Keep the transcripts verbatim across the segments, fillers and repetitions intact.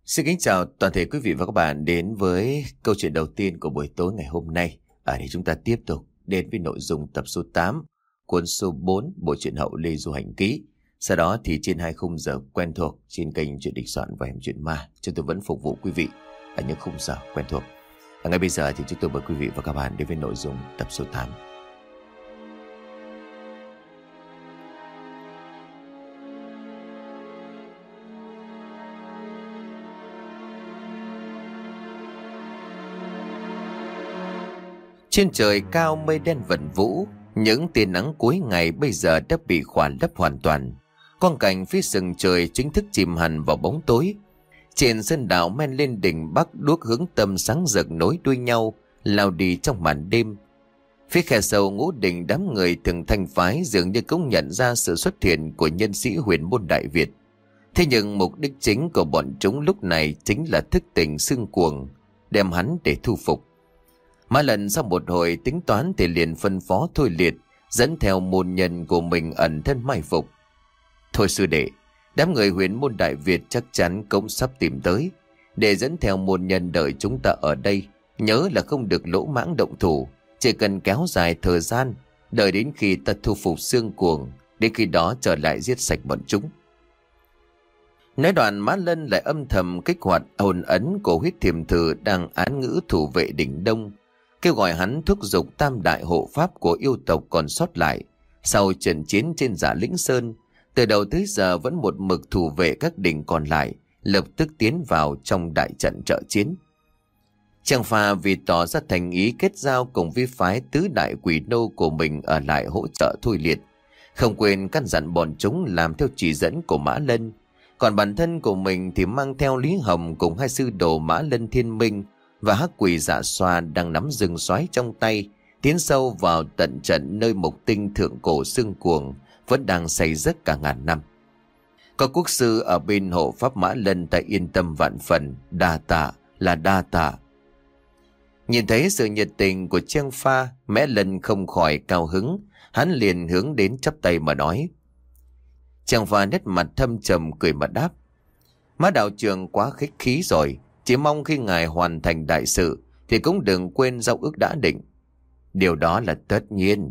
Xin kính chào toàn thể quý vị và các bạn đến với câu chuyện đầu tiên của buổi tối ngày hôm nay. Ở đây chúng ta tiếp tục đến với nội dung tập số tám, cuốn số bốn, bộ truyện Hậu Lê Du Hành Ký. Sau đó thì trên hai khung giờ quen thuộc trên kênh Chuyện Địch Soạn và Hẻm Chuyện Ma, chúng tôi vẫn phục vụ quý vị ở những khung giờ quen thuộc. Và ngay bây giờ thì chúng tôi mời quý vị và các bạn đến với nội dung tập số tám. Trên trời cao mây đen vần vũ, những tia nắng cuối ngày bây giờ đã bị khỏa lấp hoàn toàn. Quang cảnh phía sừng trời chính thức chìm hẳn vào bóng tối. Trên sân đảo men lên đỉnh Bắc, đuốc hướng tâm sáng rực nối đuôi nhau, lao đi trong màn đêm. Phía khe sâu ngũ đỉnh, đám người từng thanh phái dường như cũng nhận ra sự xuất hiện của nhân sĩ huyền môn Đại Việt. Thế nhưng mục đích chính của bọn chúng lúc này chính là thức tỉnh xương cuồng, đem hắn để thu phục. Mã Lân sau một hồi tính toán thì liền phân phó Thôi Liệt dẫn theo môn nhân của mình ẩn thân mai phục. Thôi sư đệ, đám người huyền môn Đại Việt chắc chắn cũng sắp tìm tới. Để dẫn theo môn nhân đợi chúng ta ở đây, nhớ là không được lỗ mãng động thủ, chỉ cần kéo dài thời gian, đợi đến khi ta thu phục xương cuồng, đến khi đó trở lại giết sạch bọn chúng. Nói đoạn, Mã Lân lại âm thầm kích hoạt hồn ấn của huyết thiềm thử đang án ngữ thủ vệ đỉnh Đông, kêu gọi hắn thúc giục tam đại hộ pháp của yêu tộc còn sót lại sau trận chiến trên Giả Lĩnh Sơn, từ đầu tới giờ vẫn một mực thủ vệ các đỉnh còn lại, lập tức tiến vào trong đại trận trợ chiến. Trang Pha vì tỏ ra thành ý kết giao cùng với phái tứ đại quỷ nô của mình ở lại hỗ trợ Thôi Liệt, không quên căn dặn bọn chúng làm theo chỉ dẫn của Mã Lân. Còn bản thân của mình thì mang theo Lý Hồng cùng hai sư đồ Mã Lân Thiên Minh và Hắc Quỷ Dạ Xoa đang nắm rừng xoáy trong tay, tiến sâu vào tận trận nơi mục tinh thượng cổ xương cuồng vẫn đang say giấc cả ngàn năm. Có quốc sư ở bên hộ pháp Mã Lân ta yên tâm vạn phần, đa tạ là đa tạ. Nhìn thấy sự nhiệt tình của Trang Pha, Mã Lân không khỏi cao hứng, hắn liền hướng đến chắp tay mà nói. Trang Pha nét mặt thâm trầm cười mà đáp: Mã đạo trưởng quá khách khí rồi, chỉ mong khi ngài hoàn thành đại sự thì cũng đừng quên giao ước đã định. Điều đó là tất nhiên.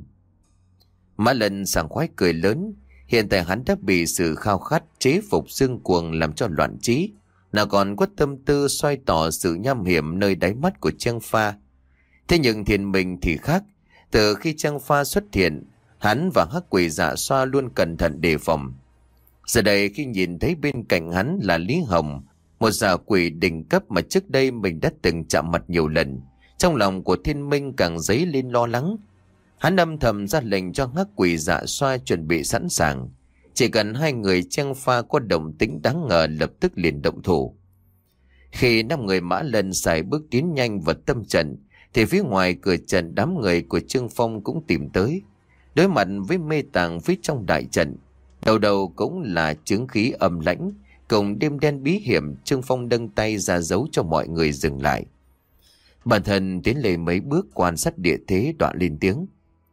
Mã Lân sảng khoái cười lớn. Hiện tại hắn đã bị sự khao khát chế phục xương cuồng làm cho loạn trí, nào còn có tâm tư xoay tỏ sự nham hiểm nơi đáy mắt của Trang Pha. Thế nhưng Thiên Minh thì khác. Từ khi Trang Pha xuất hiện, hắn và Hắc Quỷ Dạ Xoa luôn cẩn thận đề phòng. Giờ đây khi nhìn thấy bên cạnh hắn là Lý Hồng, một giả quỷ đỉnh cấp mà trước đây mình đã từng chạm mặt nhiều lần, trong lòng của Thiên Minh càng dấy lên lo lắng. Hắn âm thầm ra lệnh cho Hắc Quỷ Dạ Xoa chuẩn bị sẵn sàng, chỉ cần hai người Trang Pha có động tĩnh đáng ngờ lập tức liền động thủ. Khi năm người Mã Lân xài bước tiến nhanh vào tâm trận thì phía ngoài cửa trận đám người của Trương Phong cũng tìm tới. Đối mặt với mê tàng phía trong đại trận, đầu đầu cũng là chứng khí âm lãnh cùng đêm đen bí hiểm. Trương Phong nâng tay ra dấu cho mọi người dừng lại. Bản thân tiến lên mấy bước quan sát địa thế, đoạn lên tiếng: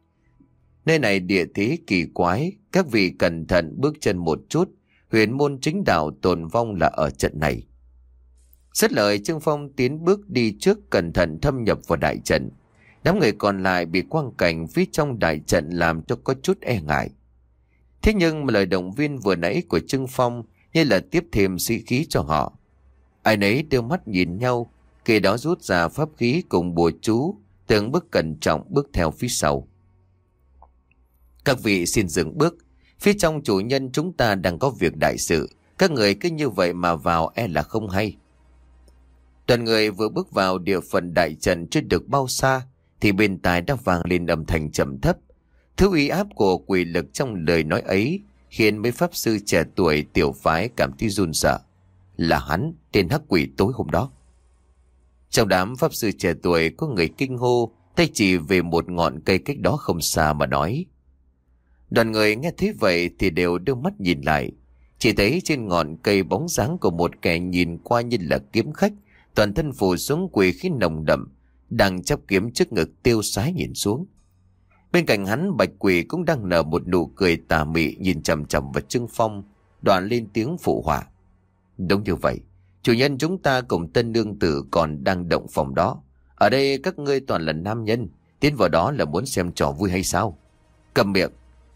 Nơi này địa thế kỳ quái, các vị cẩn thận bước chân một chút, huyền môn chính đạo tồn vong là ở trận này. Dứt lời, Trương Phong tiến bước đi trước, cẩn thận thâm nhập vào đại trận. Đám người còn lại bị quang cảnh phía trong đại trận làm cho có chút e ngại. Thế nhưng mà lời động viên vừa nãy của Trương Phong như là tiếp thêm sĩ khí cho họ. Ai nấy đưa mắt nhìn nhau, kể đó rút ra pháp khí cùng bùa chú, từng bước cẩn trọng bước theo phía sau. Các vị xin dừng bước, phía trong chủ nhân chúng ta đang có việc đại sự, các người cứ như vậy mà vào e là không hay. Đoàn người vừa bước vào địa phận đại trận chưa được bao xa thì bên tai đã vang lên âm thanh trầm thấp. Thứ uy áp của quỷ lực trong lời nói ấy khiến mấy pháp sư trẻ tuổi tiểu phái cảm thấy run sợ. Là hắn, tên Hắc Quỷ tối hôm đó. Trong đám pháp sư trẻ tuổi có người kinh hô, tay chỉ về một ngọn cây cách đó không xa mà nói. Đoàn người nghe thấy vậy thì đều đưa mắt nhìn lại, chỉ thấy trên ngọn cây bóng dáng của một kẻ nhìn qua như là kiếm khách, toàn thân phủ xuống quỷ khí nồng đậm, đang chắp kiếm trước ngực tiêu sái nhìn xuống. Bên cạnh hắn, Bạch Quỷ cũng đang nở một nụ cười tà mị nhìn chằm chằm vào Trương Phong, đoạn lên tiếng phụ họa. Đúng như vậy, Chủ nhân chúng ta cùng tân nương tử còn đang động phòng đó. Ở đây các ngươi toàn là nam nhân, tiến vào đó là muốn xem trò vui hay sao? Cầm miệng.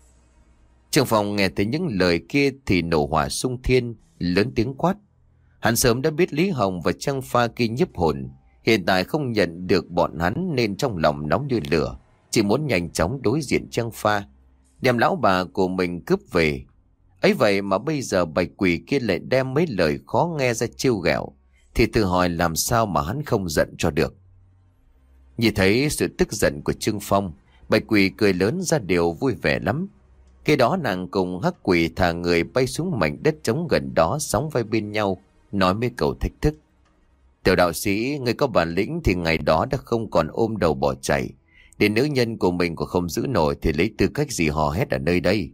Trương Phong nghe thấy những lời kia thì nổ hỏa sung thiên, lớn tiếng quát. Hắn sớm đã biết Lý Hồng và Trang Pha kia nhiếp hồn, hiện tại không nhận được bọn hắn nên trong lòng nóng như lửa, chỉ muốn nhanh chóng đối diện Trang Pha, đem lão bà của mình cướp về. Ấy vậy mà bây giờ bạch quỷ kia lại đem mấy lời khó nghe ra trêu ghẹo, thì tự hỏi làm sao mà hắn không giận cho được. Nhìn thấy sự tức giận của Trương Phong, bạch quỷ cười lớn ra điều vui vẻ lắm. Khi đó nàng cùng hắc quỷ thả người bay xuống mảnh đất trống gần đó, sóng vai bên nhau, nói mấy câu thách thức. Tiểu đạo sĩ, người có bản lĩnh thì ngày đó đã không còn ôm đầu bỏ chạy. Đến nữ nhân của mình còn không giữ nổi thì lấy tư cách gì hò hét ở nơi đây?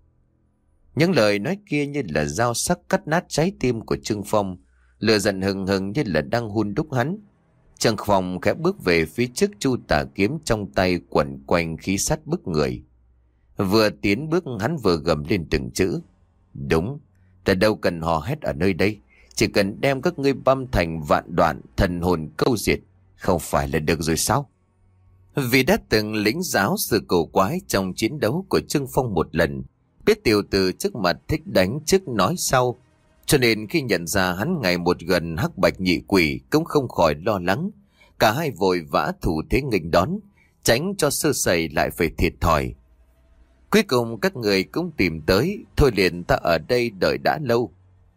Những lời nói kia như là dao sắc cắt nát trái tim của Trương Phong, lửa giận hừng hừng như là đang hun đúc hắn. Trương Phong khẽ bước về phía trước, chu tà kiếm trong tay quẩn quanh khí sát bức người. Vừa tiến bước hắn vừa gầm lên từng chữ. Đúng, ta đâu cần hò hét ở nơi đây, chỉ cần đem các ngươi băm thành vạn đoạn, thần hồn câu diệt, không phải là được rồi sao? Vì đã từng lĩnh giáo sự cổ quái trong chiến đấu của Trương Phong một lần, biết tiểu tử trước mặt thích đánh trước nói sau, cho nên khi nhận ra hắn ngày một gần hắc bạch nhị quỷ cũng không khỏi lo lắng. Cả hai vội vã thủ thế nghênh đón, tránh cho sơ sẩy lại phải thiệt thòi. Cuối cùng các người cũng tìm tới, thôi liền ta ở đây đợi đã lâu.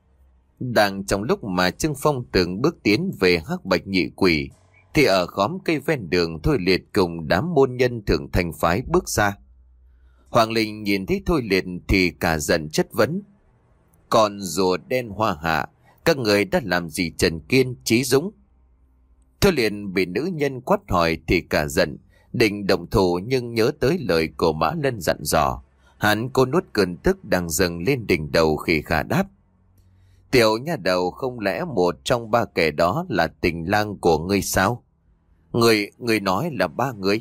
Đang trong lúc mà Trương Phong từng bước tiến về hắc bạch nhị quỷ, thì ở khóm cây ven đường Thôi Liệt cùng đám môn nhân thượng thành phái bước ra. Hoàng Linh nhìn thấy Thôi Liệt thì cả giận chất vấn. Còn rùa đen hoa hạ, các người đã làm gì Trần Kiên, Chí Dũng? Thôi Liệt bị nữ nhân quát hỏi thì cả giận, định động thủ nhưng nhớ tới lời của Mã Lân dặn dò. Hắn cô nuốt cơn tức đang dâng lên đỉnh đầu khi khả đáp. Tiểu nha đầu, không lẽ một trong ba kẻ đó là tình lang của ngươi sao? Người, người nói là ba người.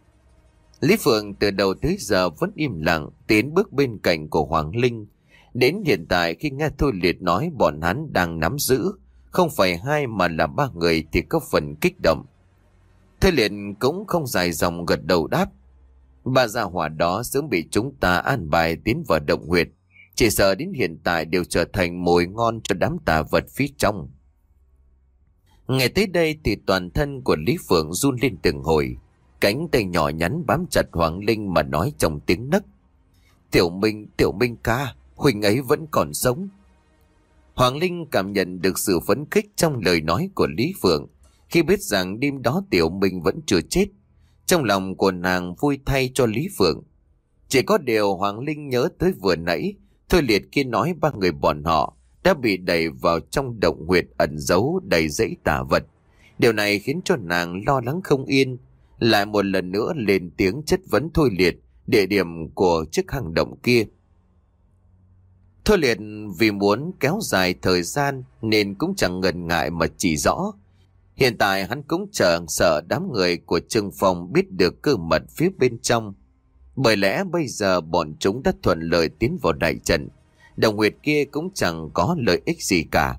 Lý Phượng từ đầu tới giờ vẫn im lặng tiến bước bên cạnh của Hoàng Linh. Đến hiện tại khi nghe Thôi Liệt nói bọn hắn đang nắm giữ, không phải hai mà là ba người thì có phần kích động. Thôi Liệt cũng không dài dòng gật đầu đáp. Ba gia hỏa đó sớm bị chúng ta an bài tiến vào động huyệt, chỉ sợ đến hiện tại đều trở thành mồi ngon cho đám tà vật phía trong. Nghe tới đây thì toàn thân của Lý Phượng run lên từng hồi, cánh tay nhỏ nhắn bám chặt Hoàng Linh mà nói trong tiếng nấc. Tiểu Minh, Tiểu Minh ca, huynh ấy vẫn còn sống. Hoàng Linh cảm nhận được sự phấn khích trong lời nói của Lý Phượng, khi biết rằng đêm đó Tiểu Minh vẫn chưa chết. Trong lòng của nàng vui thay cho Lý Phượng. Chỉ có điều Hoàng Linh nhớ tới vừa nãy Thôi Liệt kia nói ba người bọn họ đã bị đẩy vào trong động huyệt ẩn giấu đầy dãy tà vật. Điều này khiến cho nàng lo lắng không yên, lại một lần nữa lên tiếng chất vấn Thôi Liệt địa điểm của chiếc hang động kia. Thôi Liệt vì muốn kéo dài thời gian nên cũng chẳng ngần ngại mà chỉ rõ. Hiện tại hắn cũng chờ sợ đám người của Trương Phong biết được cơ mật phía bên trong. Bởi lẽ bây giờ bọn chúng đã thuận lợi tiến vào đại trận, đồng huyệt kia cũng chẳng có lợi ích gì cả.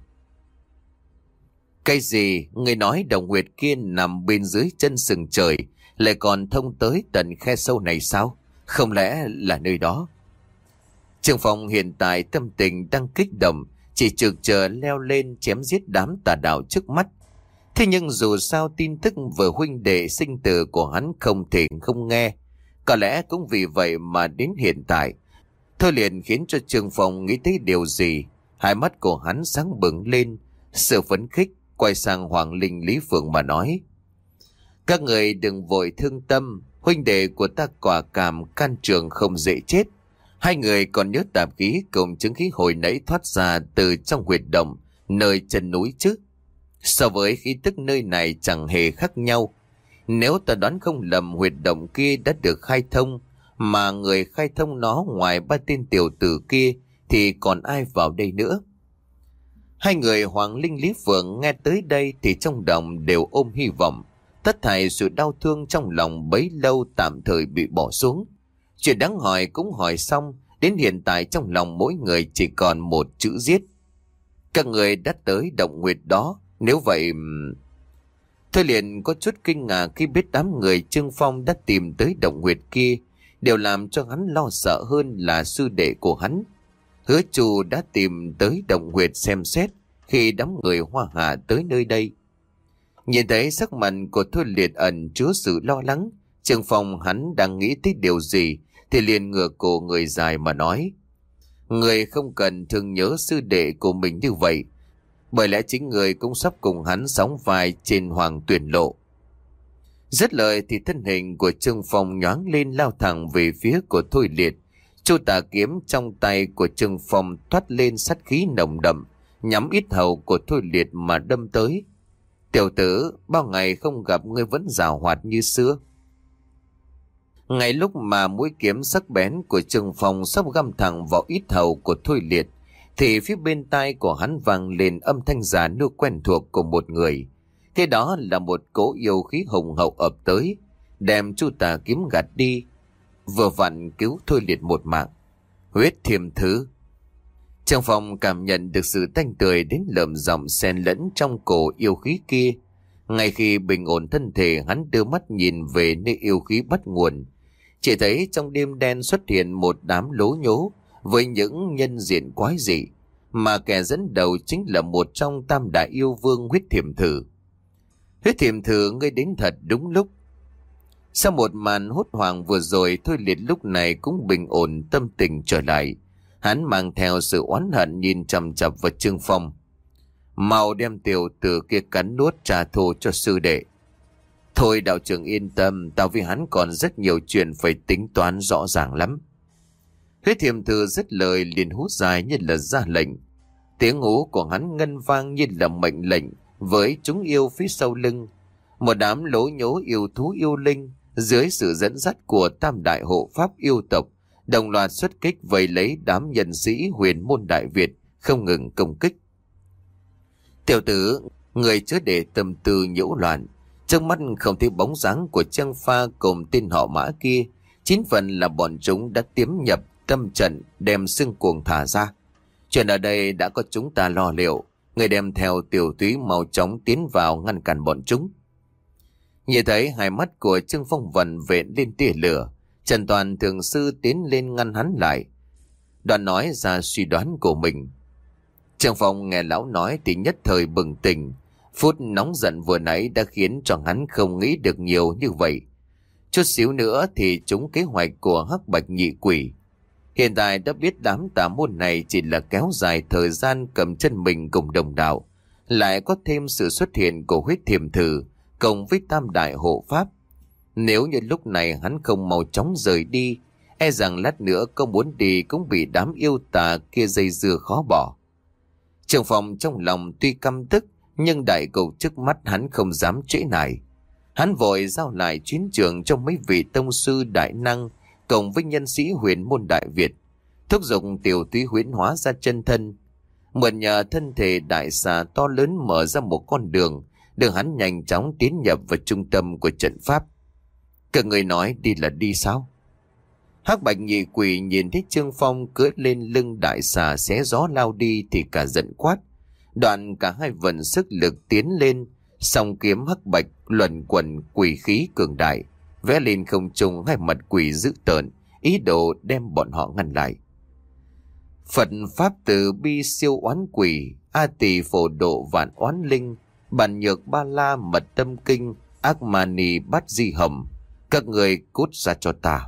Cái gì? Người nói đồng huyệt kia nằm bên dưới chân sừng trời, lại còn thông tới tận khe sâu này sao? Không lẽ là nơi đó? Trương Phong hiện tại tâm tình đang kích động, chỉ trực chờ leo lên chém giết đám tà đạo trước mắt. Thế nhưng dù sao tin tức vừa huynh đệ sinh tử của hắn không thể không nghe. Có lẽ cũng vì vậy mà đến hiện tại, Thôi liền khiến cho Trương Phong nghĩ tới điều gì. Hai mắt của hắn sáng bừng lên, sự phấn khích, quay sang Hoàng Linh Lý Phượng mà nói. Các người đừng vội thương tâm, huynh đệ của ta quả cảm can trường không dễ chết. Hai người còn nhớ tạp khí cùng chứng khí hồi nãy thoát ra từ trong huyệt động nơi chân núi chứ? So với khí tức nơi này chẳng hề khác nhau. Nếu ta đoán không lầm, huyệt động kia đã được khai thông, mà người khai thông nó ngoài ba tên tiểu tử kia thì còn ai vào đây nữa? Hai người Hoàng Linh Lý Phượng nghe tới đây thì trong lòng đều ôm hy vọng. Tất thảy sự đau thương trong lòng bấy lâu tạm thời bị bỏ xuống. Chuyện đáng hỏi cũng hỏi xong, đến hiện tại trong lòng mỗi người chỉ còn một chữ giết. Các người đã tới động nguyệt đó, nếu vậy... Thôi liền có chút kinh ngạc khi biết đám người Trương Phong đã tìm tới động nguyệt kia. Điều làm cho hắn lo sợ hơn là sư đệ của hắn. Hứa Chu đã tìm tới động nguyệt xem xét khi đám người Hoa Hạ tới nơi đây. Nhìn thấy sắc mặt của Thôi Liệt ẩn chứa sự lo lắng, Trương Phong hắn đang nghĩ tới điều gì thì liền ngửa cổ người dài mà nói: Người không cần thương nhớ sư đệ của mình như vậy, bởi lẽ chính người cũng sắp cùng hắn sóng vai trên hoàng tuyển lộ. Dứt lời thì thân hình của Trương Phong nhoáng lên lao thẳng về phía của Thôi Liệt. Chu tà kiếm trong tay của Trương Phong thoát lên sát khí nồng đậm, nhắm ít hầu của Thôi Liệt mà đâm tới. Tiểu tử, bao ngày không gặp ngươi vẫn giàu hoạt như xưa. Ngay lúc mà mũi kiếm sắc bén của Trương Phong sắp găm thẳng vào ít hầu của Thôi Liệt, thì phía bên tai của hắn vang lên âm thanh già nua quen thuộc của một người. Thế đó là một cỗ yêu khí hùng hậu ập tới, đem chu tà kiếm gạt đi, vừa vặn cứu Thôi Liệt một mạng. Huyết thiềm thứ. Trương Phong cảm nhận được sự tanh tươi đến lợm giọng xen lẫn trong cổ yêu khí kia. Ngay khi bình ổn thân thể, hắn đưa mắt nhìn về nơi yêu khí bắt nguồn. Chỉ thấy trong đêm đen xuất hiện một đám lố nhố với những nhân diện quái dị, mà kẻ dẫn đầu chính là một trong tam đại yêu vương Huyết Thiềm Thử. Huyết Thiềm Thử, ngươi đến thật đúng lúc. Sau một màn hốt hoảng vừa rồi, Thôi Liệt lúc này cũng bình ổn tâm tình trở lại. Hắn mang theo sự oán hận nhìn chằm chằm vào Trương Phong. Mau đem tiểu tử kia cắn nuốt trả thù cho sư đệ. Thôi đạo trưởng yên tâm, tao với hắn còn rất nhiều chuyện phải tính toán rõ ràng lắm. Huyết Thiềm Thử dứt lời liền hút dài như là ra lệnh. Tiếng hú của hắn ngân vang như là mệnh lệnh với chúng yêu phía sau lưng. Một đám lố nhố yêu thú yêu linh dưới sự dẫn dắt của tam đại hộ pháp yêu tộc đồng loạt xuất kích vây lấy đám nhân sĩ huyền môn Đại Việt, không ngừng công kích. Tiểu tử, người chớ để tâm tư nhiễu loạn. Trước mắt không thấy bóng dáng của Trang Pha cùng tên họ Mã kia. Chín phần là bọn chúng đã tiếm nhập tâm trận, đem xương cuồng thả ra. Chuyện ở đây đã có chúng ta lo liệu. Người đem theo tiểu túy mau chóng tiến vào ngăn cản bọn chúng. Nhìn thấy hai mắt của Trương Phong vần vện lên tia lửa, Trần Toàn thượng sư tiến lên ngăn hắn lại. Đoàn nói ra suy đoán của mình. Trương Phong nghe lão nói thì nhất thời bừng tỉnh. Phút nóng giận vừa nãy đã khiến cho hắn không nghĩ được nhiều như vậy. Chút xíu nữa thì chúng kế hoạch của Hắc Bạch Nhị Quỷ. Hiện tại đã biết đám tà môn này chỉ là kéo dài thời gian cầm chân mình cùng đồng đạo. Lại có thêm sự xuất hiện của Huyết Thiềm Thử cộng với tam đại hộ pháp. Nếu như lúc này hắn không mau chóng rời đi, e rằng lát nữa có muốn đi cũng bị đám yêu tà kia dây dưa khó bỏ. Trương Phong trong lòng tuy căm tức, nhưng đại cục trước mắt hắn không dám trễ nải. Hắn vội giao lại chuyến trường cho mấy vị tông sư đại năng cộng với nhân sĩ huyền môn Đại Việt, thúc giục tiểu túy huyễn hóa ra chân thân, mượn nhờ thân thể đại xà to lớn mở ra một con đường, đưa hắn nhanh chóng tiến nhập vào trung tâm của trận pháp. Các người nói đi là đi sao? Hắc Bạch Nhị Quỷ nhìn thấy Trương Phong cưỡi lên lưng đại xà xé gió lao đi thì cả giận quát. Đoạn cả hai vận sức lực tiến lên, song kiếm hắc bạch luẩn quẩn quỷ khí cường đại, vẽ lên không trung hai mặt quỷ dữ tợn, ý đồ đem bọn họ ngăn lại. Phật pháp từ bi siêu oán quỷ, a tỳ phổ độ vạn oán linh, bản nhược ba la mật tâm kinh, ác ma ni bát di hầm, các người cút ra cho ta.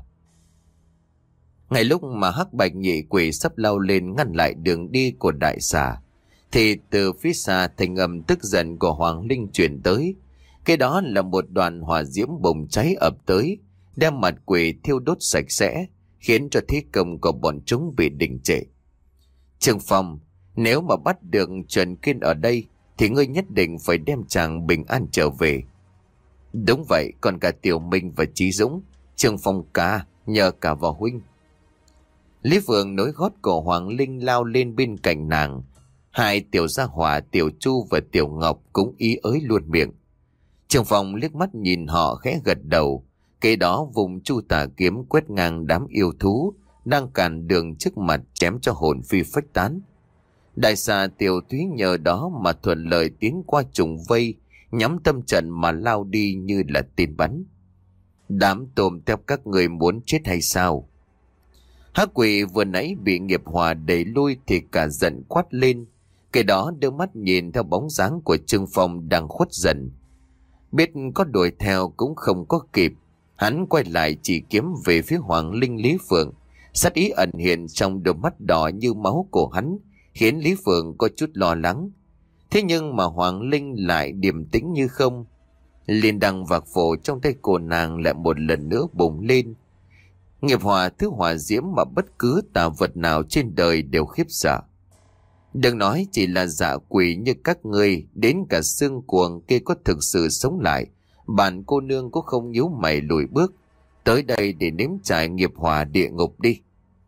Ngay lúc mà Hắc Bạch Nhị Quỷ sắp lao lên ngăn lại đường đi của đại xà, thì từ phía xa thanh âm tức giận của Hoàng Linh truyền tới. Cái đó là một đoàn hỏa diễm bùng cháy ập tới, đem mặt quỷ thiêu đốt sạch sẽ, khiến cho thế công của bọn chúng bị đình trệ. Trương Phong, nếu mà bắt được Trần Kiên ở đây, thì ngươi nhất định phải đem chàng bình an trở về. Đúng vậy, còn cả Tiểu Minh và Chí Dũng. Trương Phong ca, nhờ cả vào huynh. Lý Phượng nối gót của Hoàng Linh lao lên bên cạnh nàng. Hai tiểu gia hỏa Tiểu Chu và Tiểu Ngọc cũng ý ới luôn miệng. Trương Phong liếc mắt nhìn họ khẽ gật đầu. Kế đó vùng chu tà kiếm quét ngang đám yêu thú đang cản đường trước mặt, chém cho hồn phi phách tán. Đại xà Tiểu Thúy nhờ đó mà thuận lợi tiến qua trùng vây, nhắm tâm trận mà lao đi như là tên bắn. Đám tôm theo các người muốn chết hay sao? Hắc quỷ vừa nãy bị nghiệp hỏa đẩy lui thì cả giận quát lên. Cái đó đưa mắt nhìn theo bóng dáng của Trương Phong đang khuất dần. Biết có đuổi theo cũng không có kịp. Hắn quay lại chỉ kiếm về phía Hoàng Linh Lý Phượng. Sát ý ẩn hiện trong đôi mắt đỏ như máu của hắn, khiến Lý Phượng có chút lo lắng. Thế nhưng mà Hoàng Linh lại điềm tĩnh như không. Liên đăng vạc phổ trong tay cô nàng lại một lần nữa bùng lên. Nghiệp hỏa thứ hỏa diễm mà bất cứ tà vật nào trên đời đều khiếp sợ. Đừng nói chỉ là dạ quỷ như các ngươi, đến cả xương cuồng kia có thực sự sống lại, bản cô nương cũng không nhíu mày lùi bước tới đây để nếm trải nghiệp hỏa địa ngục đi.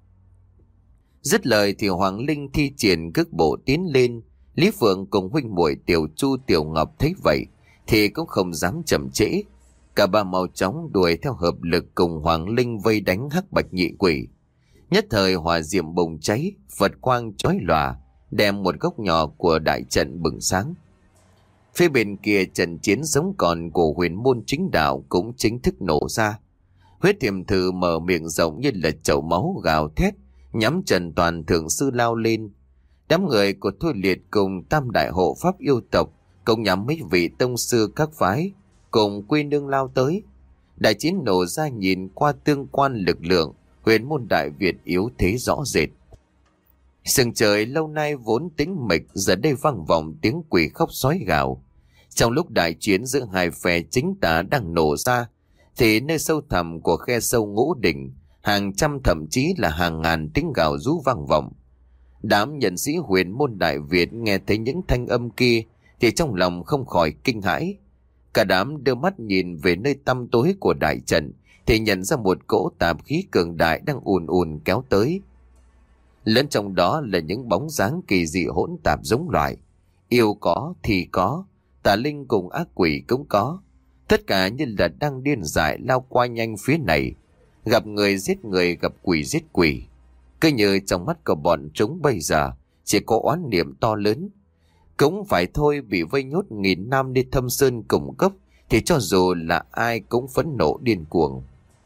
Dứt lời thì Hoàng Linh thi triển cước bộ tiến lên. Lý Phượng cùng huynh muội Tiểu Chu Tiểu Ngọc thấy vậy thì cũng không dám chậm trễ. Cả ba mau chóng đuổi theo hợp lực cùng Hoàng Linh vây đánh hắc bạch nhị quỷ. Nhất thời hỏa diệm bùng cháy, Phật quang chói lòa, đem một góc nhỏ của đại trận bừng sáng. Phía bên kia trận chiến giống còn của huyền môn chính đạo cũng chính thức nổ ra. Huyết thiềm thử mở miệng rộng như là chậu máu gào thét, nhắm Trần Toàn thượng sư lao lên. Đám người của Thôi Liệt cùng tam đại hộ pháp yêu tộc cùng nhắm mấy vị tông sư các phái cùng quy nương lao tới. Đại chiến nổ ra, nhìn qua tương quan lực lượng, huyền môn Đại Việt yếu thế rõ rệt. Sừng trời lâu nay vốn tĩnh mịch giờ đây vang vọng tiếng quỷ khóc sói gào. Trong lúc đại chiến giữa hai phe chính tà đang nổ ra thì nơi sâu thẳm của khe sâu Ngũ Đỉnh, hàng trăm thậm chí là hàng ngàn tiếng gào rú vang vọng. Đám nhân sĩ huyền môn Đại Việt nghe thấy những thanh âm kia thì trong lòng không khỏi kinh hãi. Cả đám đưa mắt nhìn về nơi tăm tối của đại trận thì nhận ra một cỗ tạp khí cường đại đang ùn ùn kéo tới. Lẫn trong đó là những bóng dáng kỳ dị hỗn tạp giống loài. Yêu có thì có, tà linh cùng ác quỷ cũng có. Tất cả như là đang điên dại lao qua nhanh phía này. Gặp người giết người, gặp quỷ giết quỷ. Cứ như trong mắt của bọn chúng bây giờ chỉ có oán niệm to lớn. Cũng phải thôi, bị vây nhốt nghìn năm đi thâm sơn cùng cấp thì cho dù là ai cũng phẫn nộ điên cuồng.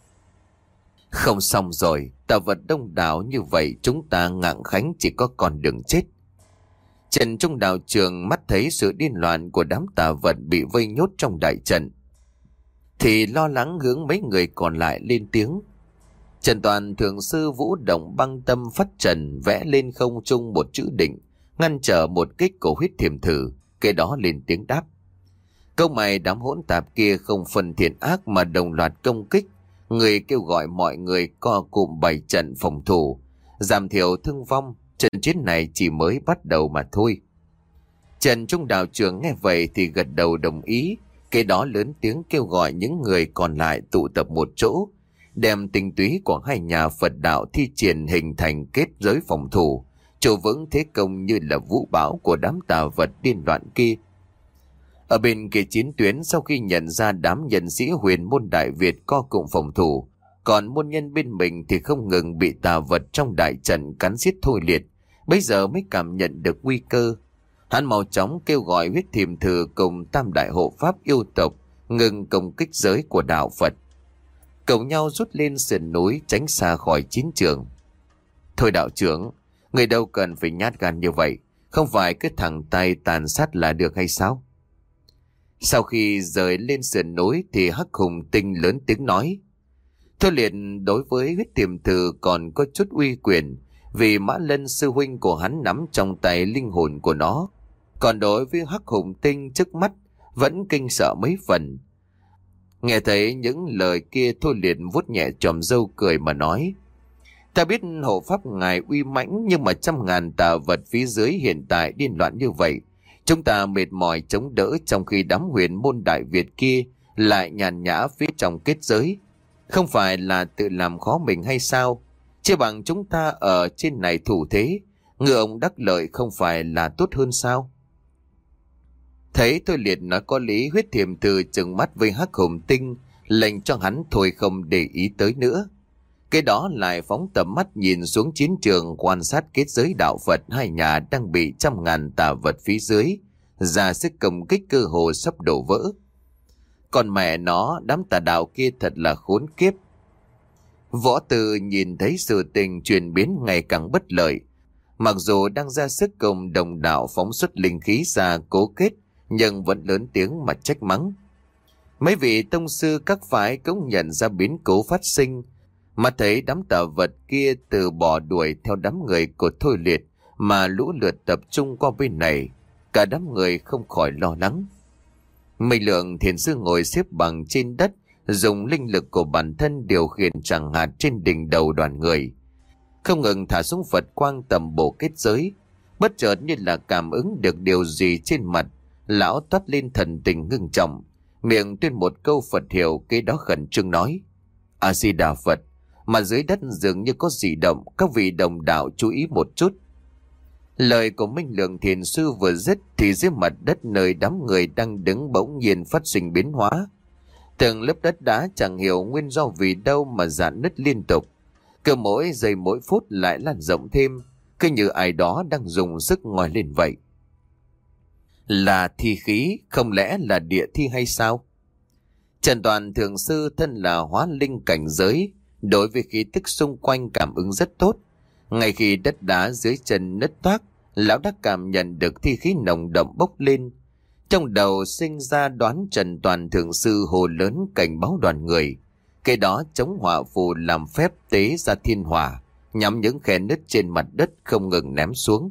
Không xong rồi, tà vật đông đảo như vậy chúng ta ngạng khánh chỉ có con đường chết. Trần Trung đạo trường mắt thấy sự điên loạn của đám tà vật bị vây nhốt trong đại trận thì lo lắng hướng mấy người còn lại lên tiếng. Trần Toàn thượng sư vũ động băng tâm phất trần, vẽ lên không trung một chữ định, ngăn trở một kích của huyết thiềm thử. Cái đó lên tiếng đáp. Câu mày đám hỗn tạp kia không phân thiện ác mà đồng loạt công kích. Người kêu gọi mọi người co cụm bày trận phòng thủ, giảm thiểu thương vong. Trận chiến này chỉ mới bắt đầu mà thôi. Trần Trung đạo trưởng nghe vậy thì gật đầu đồng ý. Cái đó lớn tiếng kêu gọi những người còn lại tụ tập một chỗ, đem tinh túy của hai nhà Phật đạo thi triển hình thành kết giới phòng thủ, trụ vững thế công như là vũ bão của đám tà vật điên loạn kia. Ở bên kia chiến tuyến, sau khi nhận ra đám nhân sĩ huyền môn Đại Việt co cụm phòng thủ, còn môn nhân bên mình thì không ngừng bị tà vật trong đại trận cắn giết Thôi Liệt, bây giờ mới cảm nhận được nguy cơ. Hắn mau chóng kêu gọi huyết thiềm thử cùng tam đại hộ pháp yêu tộc ngừng công kích giới của đạo Phật, cùng nhau rút lên sườn núi tránh xa khỏi chiến trường. Thôi đạo trưởng, người đâu cần phải nhát gan như vậy, không phải cứ thẳng tay tàn sát là được hay sao? Sau khi rời lên sườn núi thì Hắc Hùng Tinh lớn tiếng nói. Thôi Liệt đối với huyết thiềm thử còn có chút uy quyền, vì Mã Lân sư huynh của hắn nắm trong tay linh hồn của nó. Còn đối với Hắc Hùng Tinh trước mắt vẫn kinh sợ mấy phần. Nghe thấy những lời kia, Thôi Liệt vuốt nhẹ chòm râu cười mà nói. Ta biết hộ pháp ngài uy mãnh, nhưng mà trăm ngàn tà vật phía dưới hiện tại điên loạn như vậy, chúng ta mệt mỏi chống đỡ, trong khi đám huyền môn Đại Việt kia lại nhàn nhã phía trong kết giới. Không phải là tự làm khó mình hay sao? Chỉ bằng chúng ta ở trên này thủ thế, ngựa ông đắc lợi không phải là tốt hơn sao? Thấy Thôi Liệt nói có lý, huyết thiềm thử trừng mắt với Hắc Hùng Tinh, lệnh cho hắn thôi không để ý tới nữa. Cái đó lại phóng tầm mắt nhìn xuống chiến trường, quan sát kết giới đạo Phật hai nhà đang bị trăm ngàn tà vật phía dưới ra sức công kích, cơ hồ sắp đổ vỡ. Còn mẹ nó, đám tà đạo kia thật là khốn kiếp. Võ Từ nhìn thấy sự tình chuyển biến ngày càng bất lợi. Mặc dù đang ra sức cùng đồng đạo phóng xuất linh khí ra cố kết, nhưng vẫn lớn tiếng mà trách mắng. Mấy vị tông sư các phái cũng nhận ra biến cố phát sinh, mà thấy đám tà vật kia từ bỏ đuổi theo đám người của Thôi Liệt mà lũ lượt tập trung qua bên này. Cả đám người không khỏi lo lắng. Minh Lượng thiền sư ngồi xếp bằng trên đất, dùng linh lực của bản thân điều khiển chẳng hạt trên đỉnh đầu đoàn người, không ngừng thả xuống Phật quang tầm bổ kết giới. Bất chợt như là cảm ứng được điều gì trên mặt, lão toát lên thần tình ngưng trọng, miệng tuyên một câu Phật hiệu, kế đó khẩn trương nói: A Di Đà Phật. Mà dưới đất dường như có dị động, các vị đồng đạo chú ý một chút. Lời của Minh Lượng thiền sư vừa dứt thì dưới mặt đất nơi đám người đang đứng bỗng nhiên phát sinh biến hóa. Từng lớp đất đá chẳng hiểu nguyên do vì đâu mà rạn nứt liên tục, cứ mỗi giây mỗi phút lại lan rộng thêm, cứ như ai đó đang dùng sức ngoi lên vậy. Là thi khí, không lẽ là địa thi hay sao? Trần Toàn thượng sư thân là hóa linh cảnh giới, đối với khí tức xung quanh cảm ứng rất tốt. Ngay khi đất đá dưới chân nứt toác, lão đã cảm nhận được thi khí nồng đậm bốc lên. Trong đầu sinh ra đoán Trần Toàn thượng sư hồ lớn cảnh báo đoàn người, cái đó chống hỏa phù làm phép tế ra thiên hỏa, nhắm những khe nứt trên mặt đất không ngừng ném xuống.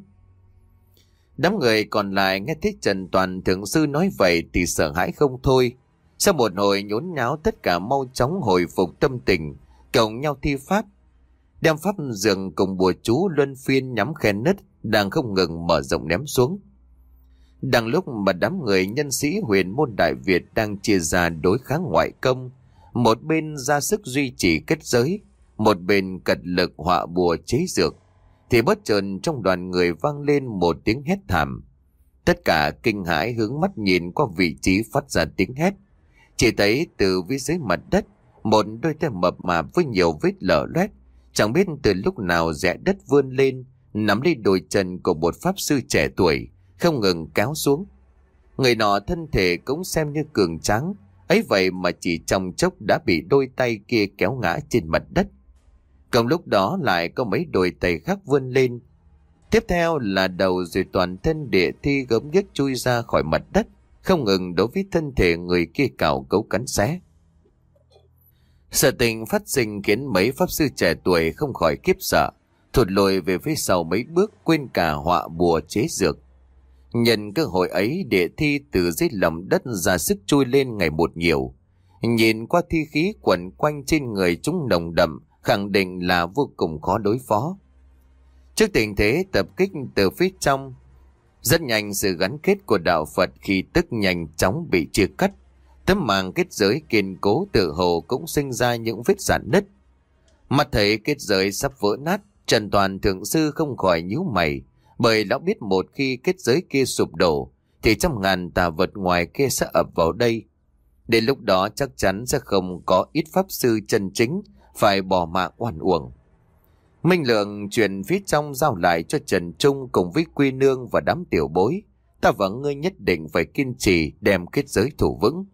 Đám người còn lại nghe thấy Trần Toàn thượng sư nói vậy thì sợ hãi không thôi. Sau một hồi nhốn nháo, tất cả mau chóng hồi phục tâm tình, cộng nhau thi pháp, đem pháp dường cùng bùa chú luân phiên nhắm khe nứt đang không ngừng mở rộng ném xuống. Đang lúc mà đám người nhân sĩ huyền môn Đại Việt đang chia ra đối kháng ngoại công, một bên ra sức duy trì kết giới, một bên cật lực họa bùa chế dược, thì bất chợt trong đoàn người vang lên một tiếng hét thảm. Tất cả kinh hãi hướng mắt nhìn qua vị trí phát ra tiếng hét. Chỉ thấy từ phía dưới mặt đất, một đôi tay mập mạp với nhiều vết lở loét, chẳng biết từ lúc nào rẽ đất vươn lên, nắm lấy đôi chân của một pháp sư trẻ tuổi, không ngừng kéo xuống. Người nọ thân thể cũng xem như cường tráng, ấy vậy mà chỉ trong chốc đã bị đôi tay kia kéo ngã trên mặt đất. Cùng lúc đó lại có mấy đôi tay khác vươn lên. Tiếp theo là đầu, rồi toàn thân địa thi gớm ghiếc chui ra khỏi mặt đất, không ngừng đối với thân thể người kia cào cấu cắn xé. Sự tình phát sinh khiến mấy pháp sư trẻ tuổi không khỏi khiếp sợ, thụt lùi về phía sau mấy bước, quên cả họa bùa chế dược. Nhân cơ hội ấy, địa thi từ dưới lòng đất ra sức chui lên ngày một nhiều. Nhìn qua thi khí quẩn quanh trên người chúng nồng đậm, khẳng định là vô cùng khó đối phó. Trước tình thế tập kích từ phía trong, rất nhanh sự gắn kết của đạo Phật khi tức nhanh chóng bị chia cắt. Tấm màng kết giới kiên cố tự hồ cũng sinh ra những vết rạn nứt. Mắt thấy kết giới sắp vỡ nát, Trần Toàn thượng sư không khỏi nhíu mày, bởi lão biết một khi kết giới kia sụp đổ thì trăm ngàn tà vật ngoài kia sẽ ập vào đây. Đến lúc đó chắc chắn sẽ không có ít pháp sư chân chính phải bỏ mạng oan uổng. Minh Lượng chuyển phía trong giao lại cho Trần Trung cùng với Quy Nương và đám tiểu bối. Ta và ngươi nhất định phải kiên trì đem kết giới thủ vững.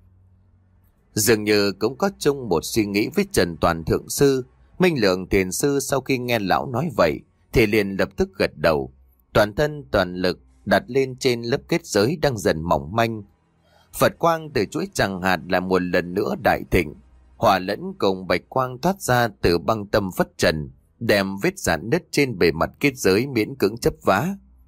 Dường như cũng có chung một suy nghĩ với Trần Toàn thượng sư. Minh Lượng thiền sư sau khi nghe lão nói vậy thì liền lập tức gật đầu, toàn thân toàn lực đặt lên trên lớp kết giới đang dần mỏng manh. Phật quang từ chuỗi tràng hạt lại một lần nữa đại thịnh, hỏa lẫn cùng bạch quang thoát ra từ băng tâm phất trần, đem vết rạn nứt trên bề mặt kết giới miễn cưỡng chấp vá.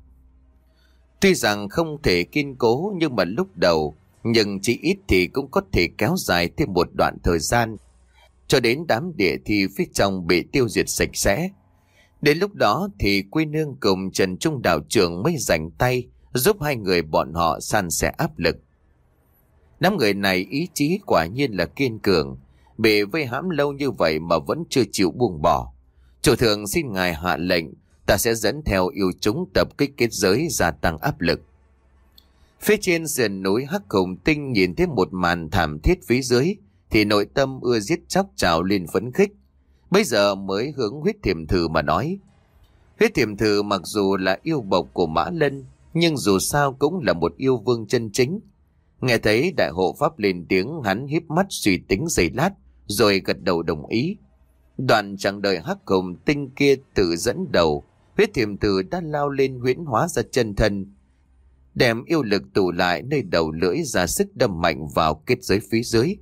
Tuy rằng không thể kiên cố nhưng mà lúc đầu, nhưng chỉ ít thì cũng có thể kéo dài thêm một đoạn thời gian, cho đến đám địa thi phía trong bị tiêu diệt sạch sẽ. Đến lúc đó thì Quy Nương cùng Trần Trung đạo trưởng mới rảnh tay giúp hai người bọn họ san sẻ áp lực. Đám người này ý chí quả nhiên là kiên cường, bị vây hãm lâu như vậy mà vẫn chưa chịu buông bỏ. Chủ thượng xin ngài hạ lệnh, ta sẽ dẫn theo yêu chúng tập kích kết giới, gia tăng áp lực. Phía trên sườn núi Hắc Hùng Tinh nhìn thấy một màn thảm thiết phía dưới thì nội tâm ưa giết chóc trào lên phấn khích. Bây giờ mới hướng huyết thiềm thử mà nói. Huyết thiềm thử mặc dù là yêu bộc của Mã Lân, nhưng dù sao cũng là một yêu vương chân chính. Nghe thấy đại hộ pháp lên tiếng, hắn híp mắt suy tính giây lát, rồi gật đầu đồng ý. Đoạn chẳng đợi hắc hồng tinh kia tự dẫn đầu, huyết thiềm thử đã lao lên huyễn hóa ra chân thân, đem yêu lực tụ lại nơi đầu lưỡi, ra sức đâm mạnh vào kết giới phía dưới.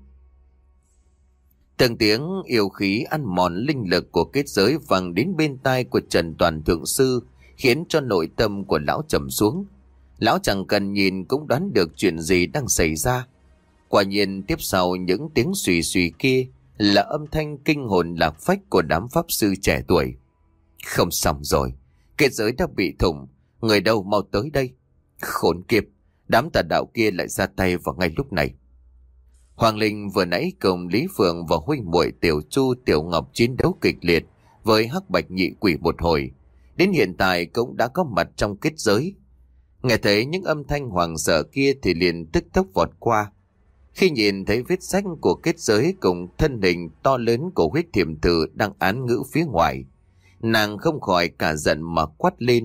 Từng tiếng yêu khí ăn mòn linh lực của kết giới vang đến bên tai của Trần Toàn Thượng Sư, khiến cho nội tâm của lão trầm xuống. Lão chẳng cần nhìn cũng đoán được chuyện gì đang xảy ra. Quả nhiên tiếp sau những tiếng xùy xùy kia là âm thanh kinh hồn lạc phách của đám pháp sư trẻ tuổi. Không xong rồi, kết giới đã bị thủng, người đâu mau tới đây. Khốn kiếp, đám tà đạo kia lại ra tay vào ngay lúc này. Hoàng Linh vừa nãy cùng Lý Phượng và huynh muội Tiểu Chu, Tiểu Ngọc chiến đấu kịch liệt với hắc bạch nhị quỷ một hồi, đến hiện tại cũng đã có mặt trong kết giới. Nghe thấy những âm thanh hoàng sợ kia thì liền tức tốc vọt qua. Khi nhìn thấy vết rách của kết giới cùng thân hình to lớn của huyết thiềm thử đang án ngữ phía ngoài, nàng không khỏi cả giận mà quát lên.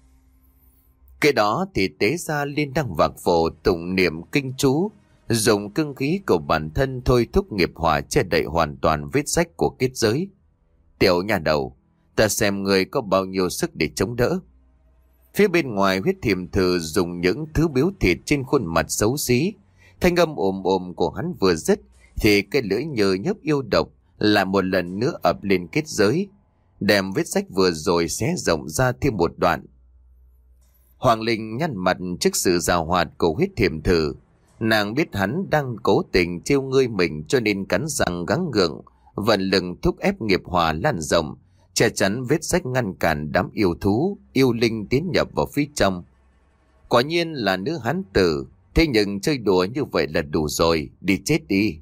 Cái đó thì tế ra liên đăng vạc phổ tụng niệm kinh chú, dùng cương khí của bản thân thôi thúc nghiệp hỏa che đậy hoàn toàn vết rách của kết giới. Tiểu nhà đầu, ta xem người có bao nhiêu sức để chống đỡ. Phía bên ngoài huyết thiềm thử dùng những thứ biếu thịt trên khuôn mặt xấu xí. Thanh âm ồm ồm của hắn vừa dứt thì cái lưỡi nhờ nhấp yêu độc lại một lần nữa ập lên kết giới, đem vết rách vừa rồi xé rộng ra thêm một đoạn. Hoàng Linh nhăn mặt trước sự giàu hoạt của huyết thiềm thử. Nàng biết hắn đang cố tình trêu ngươi mình, cho nên cắn răng gắng gượng, vận lực thúc ép nghiệp hỏa lan rộng, che chắn vết rách, ngăn cản đám yêu thú, yêu linh tiến nhập vào phía trong. Quả nhiên là nữ hán tử, thế nhưng chơi đùa như vậy là đủ rồi, đi chết đi.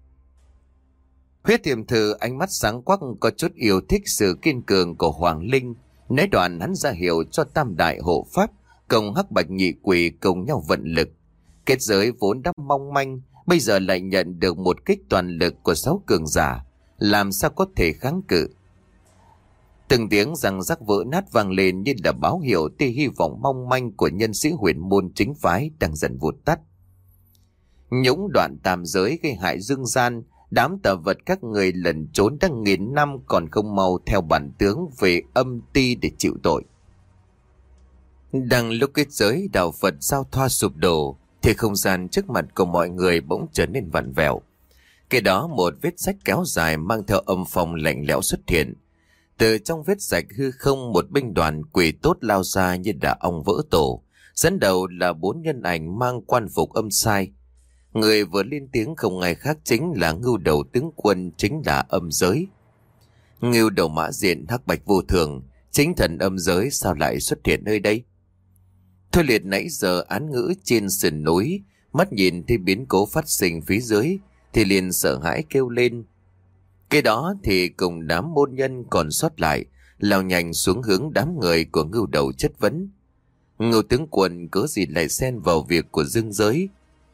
Huyết thiềm thử ánh mắt sáng quắc, có chút yêu thích sự kiên cường của Hoàng Linh. Nói đoạn hắn ra hiệu cho tam đại hộ pháp cùng hắc bạch nhị quỷ cùng nhau vận lực. Kết giới vốn đã mong manh, bây giờ lại nhận được một kích toàn lực của sáu cường giả, làm sao có thể kháng cự. Từng tiếng răng rắc vỡ nát vang lên như là báo hiệu tia hy vọng mong manh của nhân sĩ huyền môn chính phái đang dần vụt tắt. Nhũng đoạn tam giới gây hại dương gian, đám tà vật các người lẩn trốn đang nghìn năm còn không mau theo bản tướng về âm ti để chịu tội. Đang lúc kết giới đạo Phật giao thoa sụp đổ, thì không gian trước mặt của mọi người bỗng trở nên vặn vẹo. Kế đó một vết rách kéo dài mang theo âm phong lạnh lẽo xuất hiện. Từ trong vết rách hư không, một binh đoàn quỷ tốt lao ra như đã ong vỡ tổ. Dẫn đầu là bốn nhân ảnh mang quan phục âm sai. Người vừa lên tiếng không ai khác chính là Ngưu Đầu tướng quân, chính là âm giới. Ngưu Đầu Mã Diện, hắc bạch vô thường, chính thần âm giới sao lại xuất hiện nơi đây? Thôi Liệt nãy giờ án ngữ trên sườn núi, mắt nhìn thấy biến cố phát sinh phía dưới thì liền sợ hãi kêu lên. Cái đó thì cùng đám môn nhân còn sót lại lao nhanh xuống hướng đám người của Ngưu Đầu chất vấn. Ngưu tướng quân cớ gì lại xen vào việc của dương giới?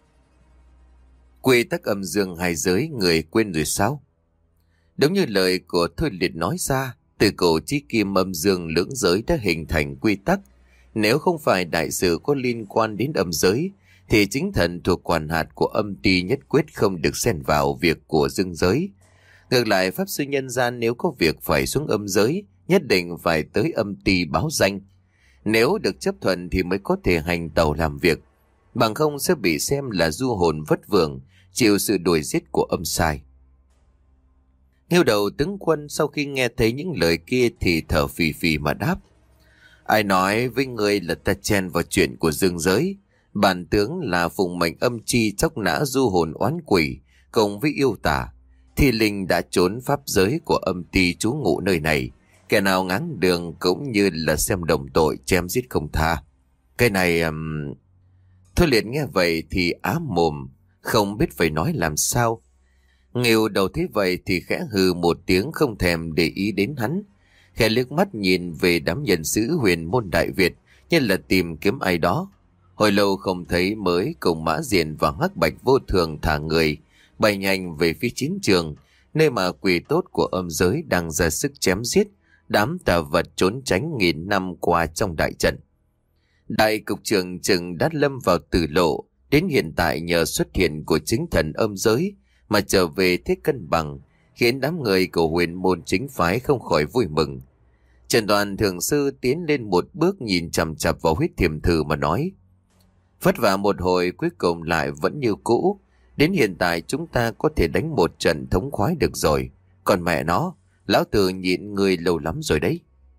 Quy tắc âm dương hai giới người quên rồi sao? Đúng như lời của Thôi Liệt nói ra, từ cổ chí kim âm dương lưỡng giới đã hình thành quy tắc. Nếu không phải đại sự có liên quan đến âm giới, thì chính thần thuộc quản hạt của âm ty nhất quyết không được xen vào việc của dương giới. Ngược lại, pháp sư nhân gian nếu có việc phải xuống âm giới, nhất định phải tới âm ty báo danh. Nếu được chấp thuận thì mới có thể hành tàu làm việc, bằng không sẽ bị xem là du hồn vất vưởng, chịu sự đuổi giết của âm sai. Ngưu Đầu tướng quân sau khi nghe thấy những lời kia thì thở phì phì mà đáp. Ai nói với người là ta chen vào chuyện của dương giới? Bản tướng là phụng mệnh âm chi chóc nã du hồn oán quỷ, cùng với yêu tả. Thì linh đã trốn pháp giới của âm ty trú ngụ nơi này. Kẻ nào ngáng đường cũng như là xem đồng tội, chém giết không tha. Cái này... Um... Thôi Liệt nghe vậy thì á mồm, không biết phải nói làm sao. Ngưu Đầu thấy vậy thì khẽ hừ một tiếng, không thèm để ý đến hắn. Khẽ liếc mắt nhìn về đám nhân sĩ huyền môn Đại Việt như là tìm kiếm ai đó. Hồi lâu không thấy mới cùng Mã Diện và hắc bạch vô thường thả người bay nhanh về phía chiến trường, nơi mà quỷ tốt của âm giới đang ra sức chém giết đám tà vật trốn tránh nghìn năm qua trong đại trận. Đại cục trưởng chừng đã lâm vào tử lộ, đến hiện tại nhờ xuất hiện của chính thần âm giới mà trở về thế cân bằng, khiến đám người của huyền môn chính phái không khỏi vui mừng. Trần Đoàn thượng sư tiến lên một bước, nhìn chằm chằm vào huyết thiềm thử mà nói: vất vả một hồi cuối cùng lại vẫn như cũ. Đến hiện tại chúng ta có thể đánh một trận thống khoái được rồi. Còn mẹ nó, lão tử nhịn người lâu lắm rồi đấy.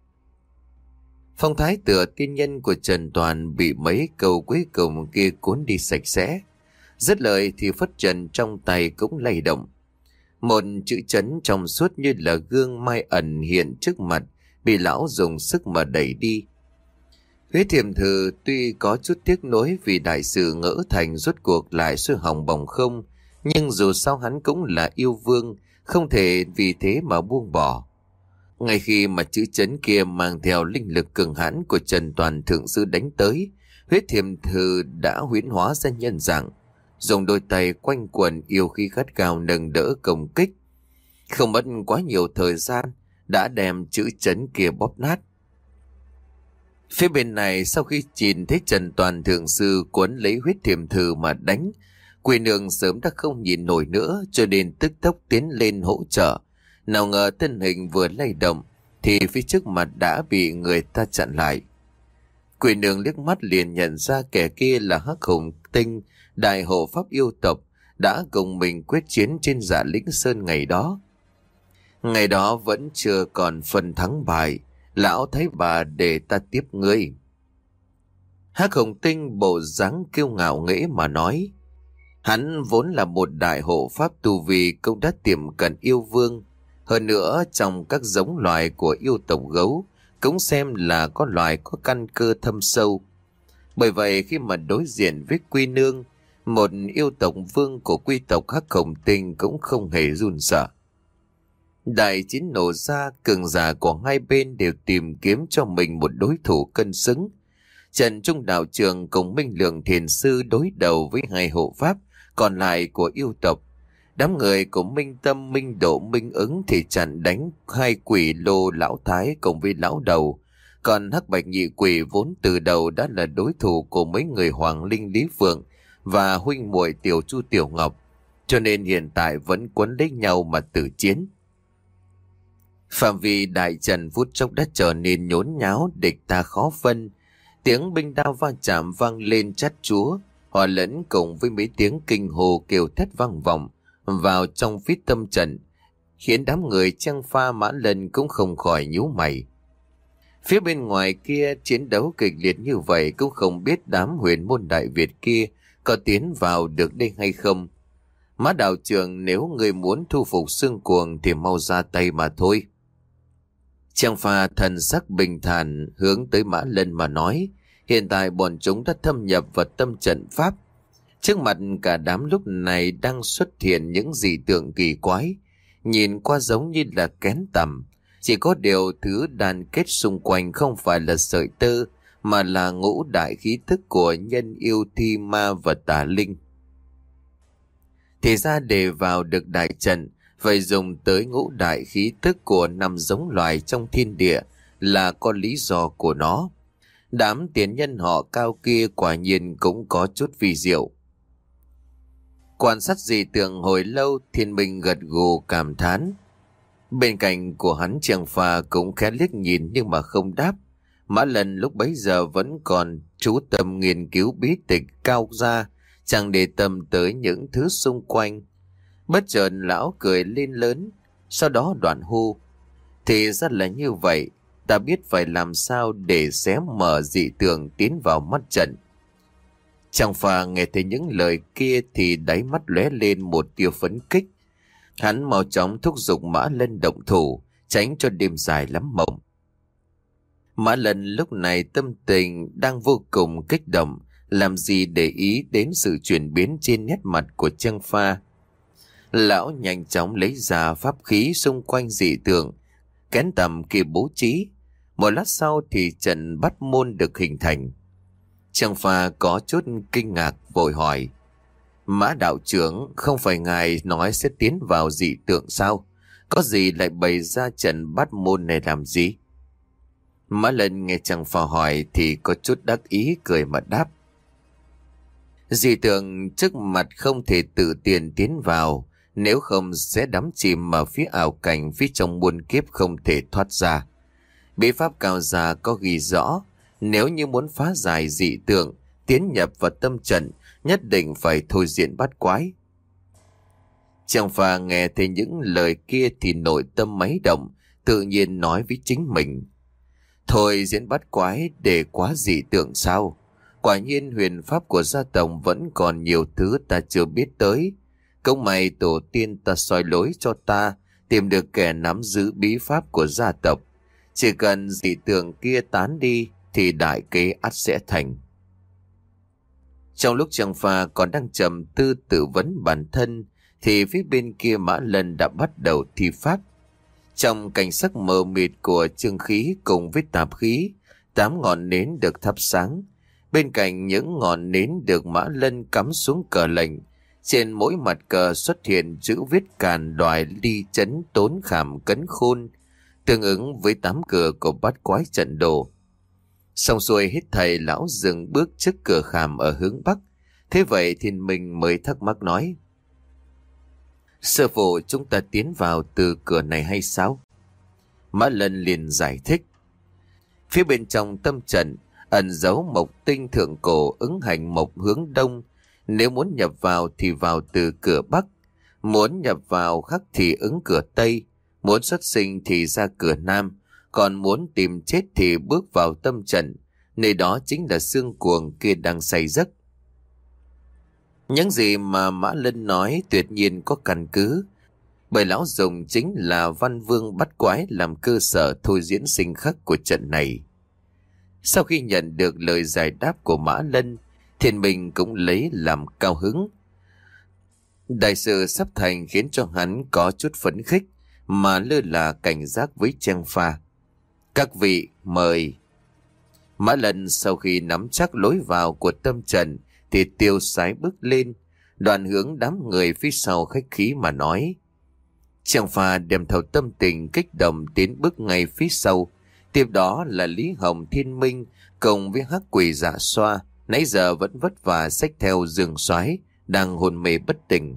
Phong thái tựa tiên nhân của Trần Toàn bị mấy câu cuối cùng kia cuốn đi sạch sẽ. Dứt lời thì phất trần trong tay cũng lay động. Một chữ chấn trong suốt như là gương mai ẩn hiện trước mặt, bị lão dùng sức mà đẩy đi. Huyết thiềm thử tuy có chút tiếc nuối vì đại sự ngỡ thành rốt cuộc lại xuôi hỏng bỏng không, nhưng dù sao hắn cũng là yêu vương, không thể vì thế mà buông bỏ. Ngay khi mà chữ chấn kia mang theo linh lực cường hãn của Trần Toàn thượng sư đánh tới, huyết thiềm thử đã huyễn hóa ra nhân dạng, dùng đôi tay quanh quần yêu khí gắt gao nâng đỡ công kích. Không mất quá nhiều thời gian đã đem chữ chấn kia bóp nát. Phía bên này sau khi nhìn thấy Trần Toàn thượng sư cuốn lấy huyết thiềm thử mà đánh, quỷ nương sớm đã không nhìn nổi nữa, cho nên tức tốc tiến lên hỗ trợ. Nào ngờ thân hình vừa lay động thì phía trước mặt đã bị người ta chặn lại. Quỷ nương liếc mắt liền nhận ra kẻ kia là Hắc Hùng Tinh, đại hộ pháp yêu tộc, đã cùng mình quyết chiến trên Dạ Lĩnh Sơn ngày đó. Ngày đó vẫn chưa còn phần thắng bại, lão thấy bà để ta tiếp ngươi. Hắc Hùng Tinh bộ dáng kiêu ngạo nghễ mà nói. Hắn vốn là một đại hộ pháp tu vi cũng đã tiềm cận yêu vương. Hơn nữa trong các giống loài của yêu tộc gấu cũng xem là có loài có căn cơ thâm sâu. Bởi vậy khi mà đối diện với Quy Nương, một yêu tộc vương của quy tộc Hắc Hùng Tinh cũng không hề run sợ. Đại chiến nổ ra, cường giả của hai bên đều tìm kiếm cho mình một đối thủ cân xứng. Trần Trung đạo trường cùng Minh Lượng thiền sư đối đầu với hai hộ pháp còn lại của yêu tộc. Đám người của Minh Tâm, Minh Độ, Minh Ứng thì chặn đánh hai quỷ lô lão thái cùng với lão đầu. Còn Hắc Bạch nhị quỷ vốn từ đầu đã là đối thủ của mấy người Hoàng Linh Lý Phượng và huynh muội Tiểu Chu Tiểu Ngọc, cho nên hiện tại vẫn quấn lấy nhau mà tử chiến. Phạm vi đại trận phút chốc đã trở nên nhốn nháo, địch ta khó phân. Tiếng binh đao va chạm vang lên chát chúa, hòa lẫn cùng với mấy tiếng kinh hồ kêu thét vang vọng vào trong phía tâm trận, khiến đám người Trang Pha Mã Lân cũng không khỏi nhíu mày. Phía bên ngoài kia chiến đấu kịch liệt như vậy, cũng không biết đám huyền môn đại Việt kia có tiến vào được đây hay không. Mã đạo trưởng, nếu người muốn thu phục xương cuồng thì mau ra tay mà thôi. Trang Pha thần sắc bình thản hướng tới Mã Lân mà nói, hiện tại bọn chúng đã thâm nhập vào tâm trận pháp. Trước mặt cả đám lúc này đang xuất hiện những dị tượng kỳ quái, nhìn qua giống như là kén tằm. Chỉ có điều thứ đan kết xung quanh không phải là sợi tơ, mà là ngũ đại khí thức của nhân yêu thi ma và tà linh. Thì ra để vào được đại trận, phải dùng tới ngũ đại khí thức của năm giống loài trong thiên địa là có lý do của nó. Đám tiền nhân họ cao kia quả nhiên cũng có chút vi diệu. Quan sát dị tượng hồi lâu, Thiên Minh gật gù cảm thán. Bên cạnh của hắn Trang Pha cũng khẽ liếc nhìn nhưng mà không đáp. Mã Lân lúc bấy giờ vẫn còn chú tâm nghiên cứu bí tịch cao ra, chẳng để tâm tới những thứ xung quanh. Bất chợt lão cười lên lớn, sau đó đoạn hô. Thì ra là như vậy, ta biết phải làm sao để xé mở dị tượng tiến vào mắt trận. Trang Pha nghe thấy những lời kia thì đáy mắt lóe lên một tia phấn kích. Hắn mau chóng thúc giục Mã Lân động thủ, tránh cho đêm dài lắm mộng. Mã Lân lúc này tâm tình đang vô cùng kích động, làm gì để ý đến sự chuyển biến trên nét mặt của Trang Pha. Lão nhanh chóng lấy ra pháp khí xung quanh dị tượng, kén tầm kia bố trí. Một lát sau thì trận bắt môn được hình thành. Trang Pha có chút kinh ngạc vội hỏi, Mã đạo trưởng, không phải ngài nói sẽ tiến vào dị tượng sao? Có gì lại bày ra trận bát môn này làm gì? Mã Lân nghe Trang Pha hỏi thì có chút đắc ý cười mà đáp. Dị tượng trước mặt không thể tự tiền tiến vào, nếu không sẽ đắm chìm ở phía ảo cảnh, phía trong muôn kiếp không thể thoát ra. Bí pháp cao già có ghi rõ, nếu như muốn phá giải dị tượng, tiến nhập vào tâm trận, nhất định phải thôi diễn bát quái. Trang Pha nghe thấy những lời kia thì nội tâm máy động, tự nhiên nói với chính mình. Thôi diễn bát quái để quá dị tượng sao? Quả nhiên huyền pháp của gia tộc vẫn còn nhiều thứ ta chưa biết tới. Công may tổ tiên ta soi lối cho ta tìm được kẻ nắm giữ bí pháp của gia tộc. Chỉ cần dị tượng kia tán đi thì đại kế ắt sẽ thành. Trong lúc Trang Pha còn đang trầm tư tự vấn bản thân thì phía bên kia Mã Lân đã bắt đầu thi pháp. Trong cảnh sắc mờ mịt của chương khí cùng với tạp khí, tám ngọn nến được thắp sáng. Bên cạnh những ngọn nến được Mã Lân cắm xuống cờ lệnh, trên mỗi mặt cờ xuất hiện chữ viết càn đoài ly chấn tốn khảm cấn khôn, tương ứng với tám cửa của bát quái trận đồ. Xong xuôi hết thầy lão dừng bước trước cửa khảm ở hướng bắc. Thế vậy thì mình mới thắc mắc nói: Sư phụ, chúng ta tiến vào từ cửa này hay sao? Mã Lân liền giải thích: Phía bên trong tâm trận ẩn giấu mộc tinh thượng cổ ứng hành mộc hướng đông. Nếu muốn nhập vào thì vào từ cửa bắc, muốn nhập vào khắc thì ứng cửa tây, muốn xuất sinh thì ra cửa nam, còn muốn tìm chết thì bước vào tâm trận. Nơi đó chính là xương cuồng kia đang say giấc. Những gì mà Mã Lân nói tuyệt nhiên có căn cứ, bởi lão dùng chính là văn vương bắt quái làm cơ sở thôi diễn sinh khắc của trận này. Sau khi nhận được lời giải đáp của Mã Lân, Thiên Minh cũng lấy làm cao hứng. Đại sự sắp thành khiến cho hắn có chút phấn khích mà lơ là cảnh giác với Trang Pha. Các vị mời. Mã Lân sau khi nắm chắc lối vào của tâm trận thì tiêu sái bước lên, đoạn hướng đám người phía sau khách khí mà nói. Trang Pha đem theo tâm tình kích động tiến bước ngay phía sau. Tiếp đó là Lý Hồng, Thiên Minh cùng với Hắc Quỷ Dạ Xoa, nãy giờ vẫn vất vả xách theo Dương Soái đang hôn mê bất tỉnh.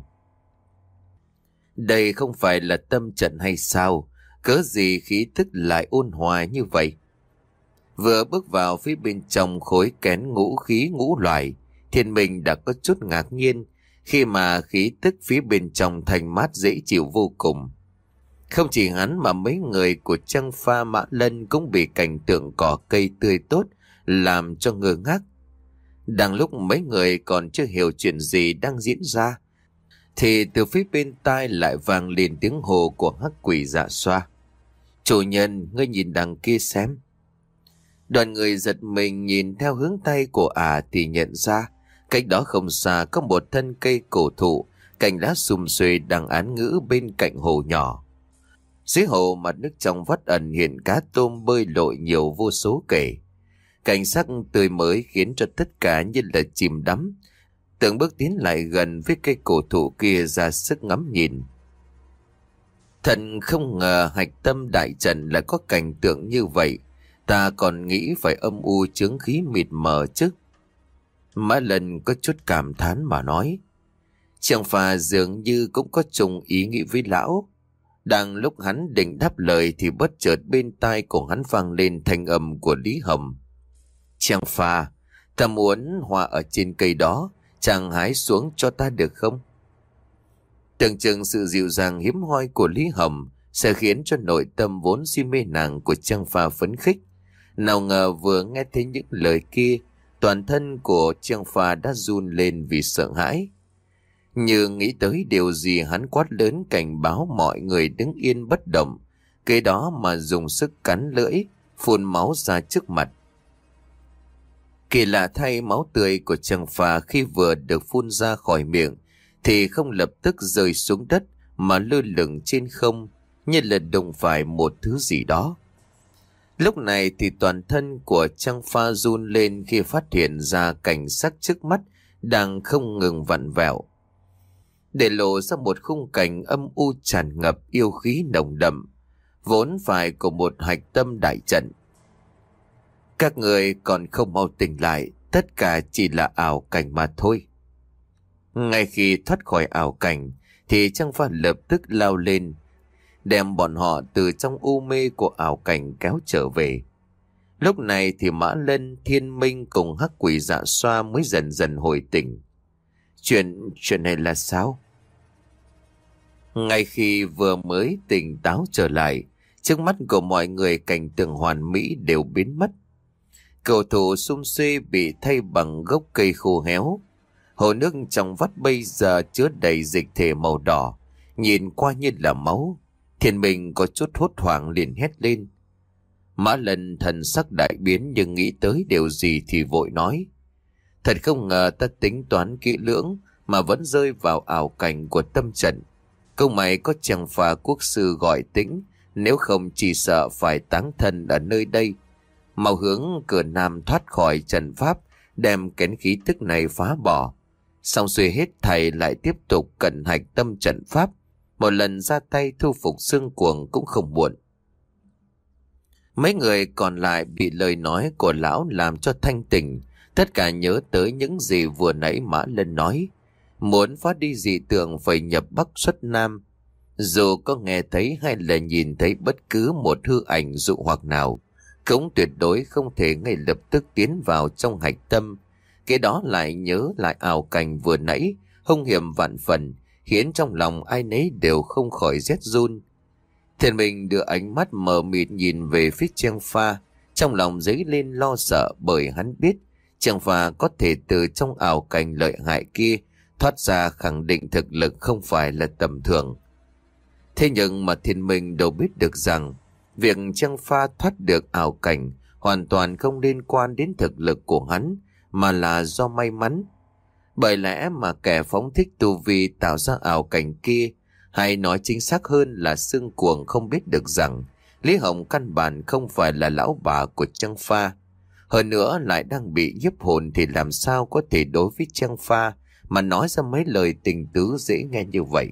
Đây không phải là tâm trận hay sao? Cớ gì khí tức lại ôn hòa như vậy? Vừa bước vào phía bên trong khối kén ngũ khí ngũ loại, Thiên Minh đã có chút ngạc nhiên khi mà khí tức phía bên trong thanh mát dễ chịu vô cùng. Không chỉ hắn mà mấy người của Trang Pha, Mã Lân cũng bị cảnh tượng cỏ cây tươi tốt làm cho ngơ ngác. Đang lúc mấy người còn chưa hiểu chuyện gì đang diễn ra thì từ phía bên tai lại vang lên tiếng hồ của Hắc Quỷ Dạ Xoa. Chủ nhân, ngươi nhìn đằng kia xem. Đoàn người giật mình nhìn theo hướng tay của ả à thì nhận ra cách đó không xa có một thân cây cổ thụ, cành lá sum xuê đang án ngữ bên cạnh hồ nhỏ. Dưới hồ mặt nước trong vắt ẩn hiện cá tôm bơi lội nhiều vô số kể. Cảnh sắc tươi mới khiến cho tất cả như là chìm đắm, từng bước tiến lại gần với cây cổ thụ kia ra sức ngắm nhìn. Thật không ngờ hạch tâm đại trận lại có cảnh tượng như vậy, ta còn nghĩ phải âm u chướng khí mịt mờ chứ. Mã Lân có chút cảm thán mà nói. Trang Pha dường như cũng có chung ý nghĩ với lão. Đang lúc hắn định đáp lời thì bất chợt bên tai của hắn vang lên thanh âm của Lý Hồng. Trang Pha, ta muốn hoa ở trên cây đó, chàng hái xuống cho ta được không? Tưởng chừng sự dịu dàng hiếm hoi của Lý Hồng sẽ khiến cho nội tâm vốn si mê nàng của Trang Pha phấn khích. Nào ngờ vừa nghe thấy những lời kia, toàn thân của Trang Pha đã run lên vì sợ hãi. Như nghĩ tới điều gì, hắn quát lớn cảnh báo mọi người đứng yên bất động, kế đó mà dùng sức cắn lưỡi, phun máu ra trước mặt. Kỳ lạ thay, máu tươi của Trang Pha khi vừa được phun ra khỏi miệng thì không lập tức rơi xuống đất mà lơ lửng trên không, như là đụng phải một thứ gì đó. Lúc này thì toàn thân của Trang Pha run lên khi phát hiện ra cảnh sắc trước mắt đang không ngừng vặn vẹo. để lộ ra một khung cảnh âm u tràn ngập yêu khí nồng đậm, vốn phải của một hạch tâm đại trận. Các người còn không mau tỉnh lại, tất cả chỉ là ảo cảnh mà thôi. Ngay khi thoát khỏi ảo cảnh, thì Trang Pha lập tức lao lên, đem bọn họ từ trong u mê của ảo cảnh kéo trở về. Lúc này thì Mã Lân, Thiên Minh cùng Hắc Quỷ Dạ Xoa mới dần dần hồi tỉnh. Chuyện, chuyện này là sao? Ngay khi vừa mới tỉnh táo trở lại, trước mắt của mọi người cảnh tượng hoàn mỹ đều biến mất. Cầu thủ sum suê bị thay bằng gốc cây khô héo. Hồ nước trong vắt bây giờ chứa đầy dịch thể màu đỏ, nhìn qua như là máu. Thiên Minh có chút hốt hoảng liền hét lên. Mã Lân thần sắc đại biến nhưng nghĩ tới điều gì thì vội nói. Thật không ngờ ta tính toán kỹ lưỡng mà vẫn rơi vào ảo cảnh của tâm trận. Công mày có chàng phà quốc sư gọi Tĩnh, nếu không chỉ sợ phải táng thân ở nơi đây. Mau hướng cửa nam thoát khỏi trận pháp, đem kén khí tức này phá bỏ. Xong xuôi hết thầy lại tiếp tục cận hạch tâm trận pháp, một lần ra tay thu phục xương cuồng cũng không muộn. Mấy người còn lại bị lời nói của lão làm cho thanh tỉnh, tất cả nhớ tới những gì vừa nãy Mã Lân nói. Muốn phá đi dị tượng phải nhập Bắc xuất Nam. Dù có nghe thấy hay là nhìn thấy bất cứ một hư ảnh dụ hoặc nào, cũng tuyệt đối không thể ngay lập tức tiến vào trong hạch tâm. Cái đó lại nhớ lại ảo cảnh vừa nãy, hung hiểm vạn phần, khiến trong lòng ai nấy đều không khỏi rét run. Thiên Minh đưa ánh mắt mờ mịt nhìn về phía Trang Pha, trong lòng dấy lên lo sợ bởi hắn biết Trang Pha có thể từ trong ảo cảnh lợi hại kia thoát ra, khẳng định thực lực không phải là tầm thường. Thế nhưng mà Thiên Minh đâu biết được rằng việc Trang Pha thoát được ảo cảnh hoàn toàn không liên quan đến thực lực của hắn, mà là do may mắn. Bởi lẽ mà kẻ phóng thích tu vi tạo ra ảo cảnh kia, hay nói chính xác hơn là xương cuồng, không biết được rằng Lý Hồng căn bản không phải là lão bà của Trang Pha. Hơn nữa lại đang bị nhiếp hồn, thì làm sao có thể đối với Trang Pha mà nói ra mấy lời tình tứ dễ nghe như vậy.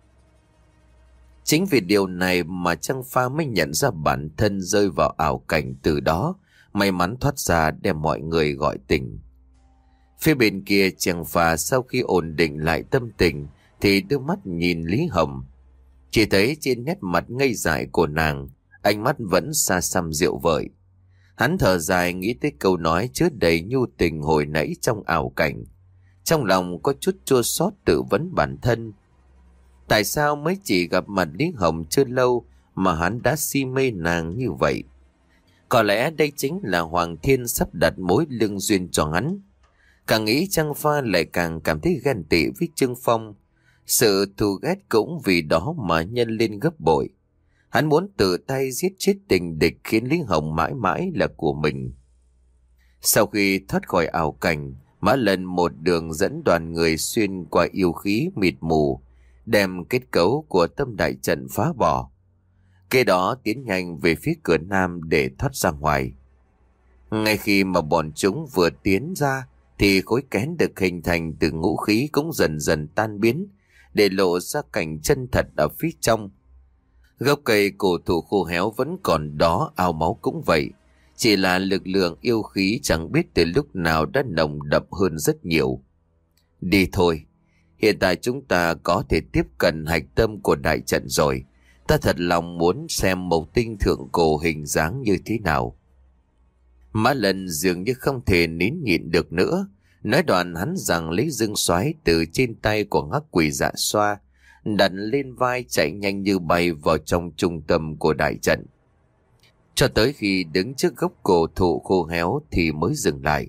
Chính vì điều này mà Trang Pha mới nhận ra bản thân rơi vào ảo cảnh, từ đó may mắn thoát ra đem mọi người gọi tỉnh. Phía bên kia Trang Pha sau khi ổn định lại tâm tình thì đưa mắt nhìn Lý Hồng. Chỉ thấy trên nét mặt ngây dại của nàng, ánh mắt vẫn xa xăm rượu vợi. Hắn thở dài nghĩ tới câu nói chứa đầy nhu tình hồi nãy trong ảo cảnh. Trong lòng có chút chua xót tự vấn bản thân. Tại sao mới chỉ gặp mặt Lý Hồng chưa lâu mà hắn đã si mê nàng như vậy? Có lẽ đây chính là Hoàng Thiên sắp đặt mối lương duyên cho hắn. Càng nghĩ Trang Pha lại càng cảm thấy ghen tị với Trương Phong. Sự thù ghét cũng vì đó mà nhân lên gấp bội. Hắn muốn tự tay giết chết tình địch, khiến Lý Hồng mãi mãi là của mình. Sau khi thoát khỏi ảo cảnh, Mã Lân một đường dẫn đoàn người xuyên qua yêu khí mịt mù, đem kết cấu của tâm đại trận phá bỏ. Kế đó tiến nhanh về phía cửa nam để thoát ra ngoài. Ngay khi mà bọn chúng vừa tiến ra, thì khối kén được hình thành từ ngũ khí cũng dần dần tan biến, để lộ ra cảnh chân thật ở phía trong. Gốc cây cổ thụ khô héo vẫn còn đó, ao máu cũng vậy. Chỉ là lực lượng yêu khí chẳng biết từ lúc nào đã nồng đậm hơn rất nhiều. Đi thôi, hiện tại chúng ta có thể tiếp cận hạch tâm của đại trận rồi. Ta thật lòng muốn xem mộc tinh thượng cổ hình dáng như thế nào. Mã Lân dường như không thể nín nhịn được nữa. Nói đoạn hắn rằng lấy dương xoáy từ trên tay của Hắc Quỷ Dạ Xoa, đặt lên vai chạy nhanh như bay vào trong trung tâm của đại trận. Cho tới khi đứng trước gốc cổ thụ khô héo thì mới dừng lại.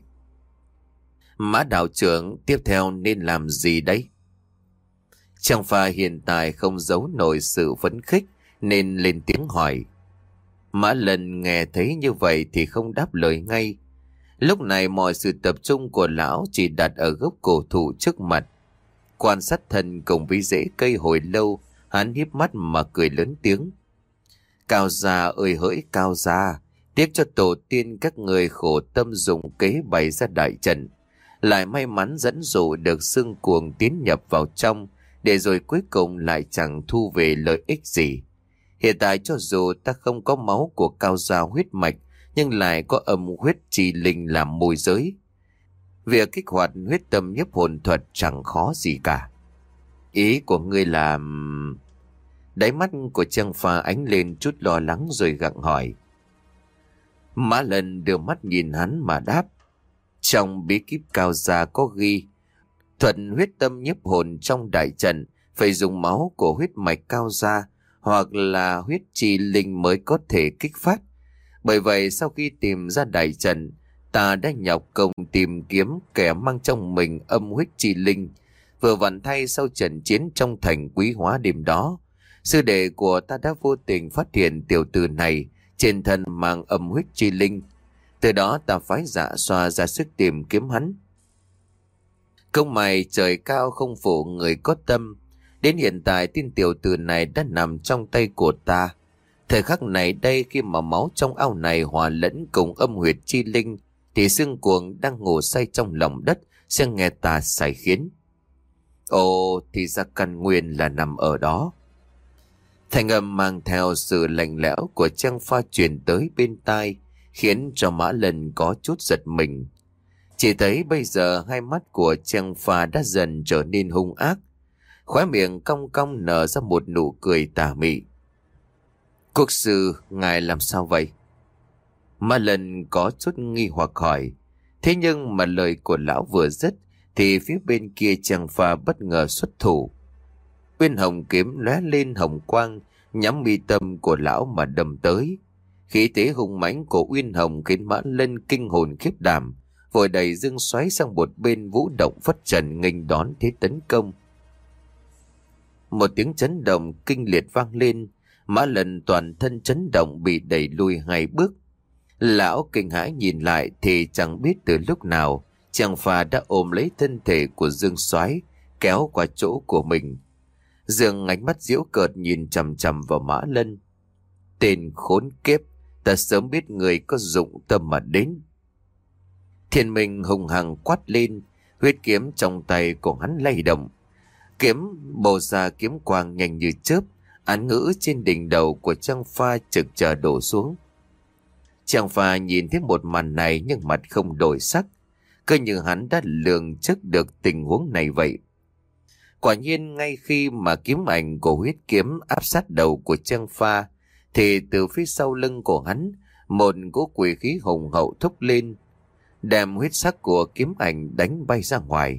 Mã đạo trưởng, tiếp theo nên làm gì đấy? Trang Pha hiện tại không giấu nổi sự phấn khích nên lên tiếng hỏi. Mã Lân nghe thấy như vậy thì không đáp lời ngay. Lúc này mọi sự tập trung của lão chỉ đặt ở gốc cổ thụ trước mặt. Quan sát thân cùng với rễ cây hồi lâu, hắn híp mắt mà cười lớn tiếng. Cao gia ơi hỡi Cao gia, tiếc cho tổ tiên các người khổ tâm dùng kế bày ra đại trận, lại may mắn dẫn dụ được xương cuồng tiến nhập vào trong, để rồi cuối cùng lại chẳng thu về lợi ích gì. Hiện tại cho dù ta không có máu của Cao gia huyết mạch, nhưng lại có âm huyết chi linh làm môi giới. Việc kích hoạt huyết tâm nhiếp hồn thuật chẳng khó gì cả. Ý của ngươi là... Đáy mắt của Trang Pha ánh lên chút lo lắng rồi gặng hỏi. Mã Lân đưa mắt nhìn hắn mà đáp. Trong bí kíp Cao gia có ghi, thuật huyết tâm nhiếp hồn trong đại trận phải dùng máu của huyết mạch Cao gia hoặc là huyết chi linh mới có thể kích phát. Bởi vậy sau khi tìm ra đại trận, ta đã nhọc công tìm kiếm kẻ mang trong mình âm huyết chi linh. Vừa vặn thay sau trận chiến trong thành Quý Hóa đêm đó, sư đệ của ta đã vô tình phát hiện tiểu tử này trên thân mang âm huyết chi linh. Từ đó ta phái Dạ Xoa ra sức tìm kiếm hắn. Công mày trời cao không phụ người có tâm. Đến hiện tại tin tiểu tử này đã nằm trong tay của ta. Thời khắc này đây, khi mà máu trong ao này hòa lẫn cùng âm huyết chi linh, thì xương cuồng đang ngủ say trong lòng đất sẽ nghe ta sai khiến. Ồ, thì ra căn nguyên là nằm ở đó. Thành âm mang theo sự lạnh lẽo của Trang Pha truyền tới bên tai, khiến cho Mã Lân có chút giật mình. Chỉ thấy bây giờ hai mắt của Trang Pha đã dần trở nên hung ác, khóe miệng cong cong nở ra một nụ cười tà mị. Quốc sư, ngài làm sao vậy? Mã Lân có chút nghi hoặc hỏi. Thế nhưng mà lời của lão vừa dứt thì phía bên kia Trang Pha bất ngờ xuất thủ. Uyên hồng kiếm lóe lên hồng quang, nhắm mi tâm của lão mà đâm tới. Khí thế hùng mãnh của Uyên hồng khiến Mã Lân kinh hồn khiếp đảm, vội đẩy Dương xoáy sang một bên vũ động phất trần nghênh đón thế tấn công. Một tiếng chấn động kinh liệt vang lên, Mã Lân toàn thân chấn động bị đẩy lùi hai bước. Lão kinh hãi nhìn lại thì chẳng biết từ lúc nào Trang Pha đã ôm lấy thân thể của Dương soái kéo qua chỗ của mình. Dương ánh mắt giễu cợt nhìn chằm chằm vào Mã Lân. Tên khốn kiếp, ta sớm biết người có dụng tâm mà đến. Thiên Minh hùng hằng quát lên, huyết kiếm trong tay của hắn lay động. Kiếm bổ ra kiếm quang nhanh như chớp, án ngữ trên đỉnh đầu của Trang Pha trực chờ đổ xuống. Trang Pha nhìn thấy một màn này nhưng mặt không đổi sắc, cứ như hắn đã lường trước được tình huống này vậy. Quả nhiên ngay khi mà kiếm ảnh của huyết kiếm áp sát đầu của Trang Pha, thì từ phía sau lưng của hắn, một cỗ quỷ khí hùng hậu thúc lên, đem huyết sắc của kiếm ảnh đánh bay ra ngoài.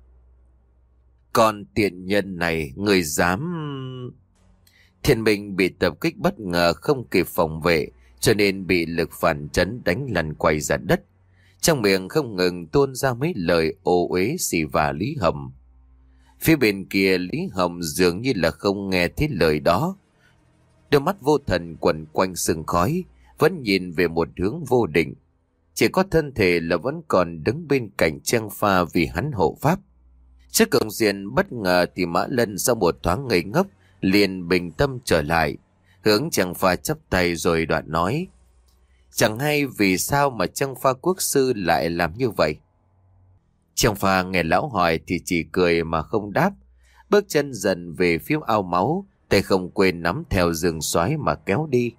Còn tiện nhân này, người dám... Thiên Minh bị tập kích bất ngờ không kịp phòng vệ, cho nên bị lực phản chấn đánh lăn quay ra đất. Trong miệng không ngừng tuôn ra mấy lời ô uế xì vả Lý Hầm. Phía bên kia Lý Hầm dường như là không nghe thấy lời đó. Đôi mắt vô thần quẩn quanh sương khói, vẫn nhìn về một hướng vô định. Chỉ có thân thể là vẫn còn đứng bên cạnh Trang Pha vì hắn hộ pháp. Trước cổng diện bất ngờ thì Mã Lân sau một thoáng ngây ngốc liền bình tâm trở lại, hướng Trang Pha chắp tay rồi đoạn nói. Chẳng hay vì sao mà Trang Pha quốc sư lại làm như vậy. Trang Pha nghe lão hỏi thì chỉ cười mà không đáp, bước chân dần về phía ao máu, tay không quên nắm theo Dương soái mà kéo đi.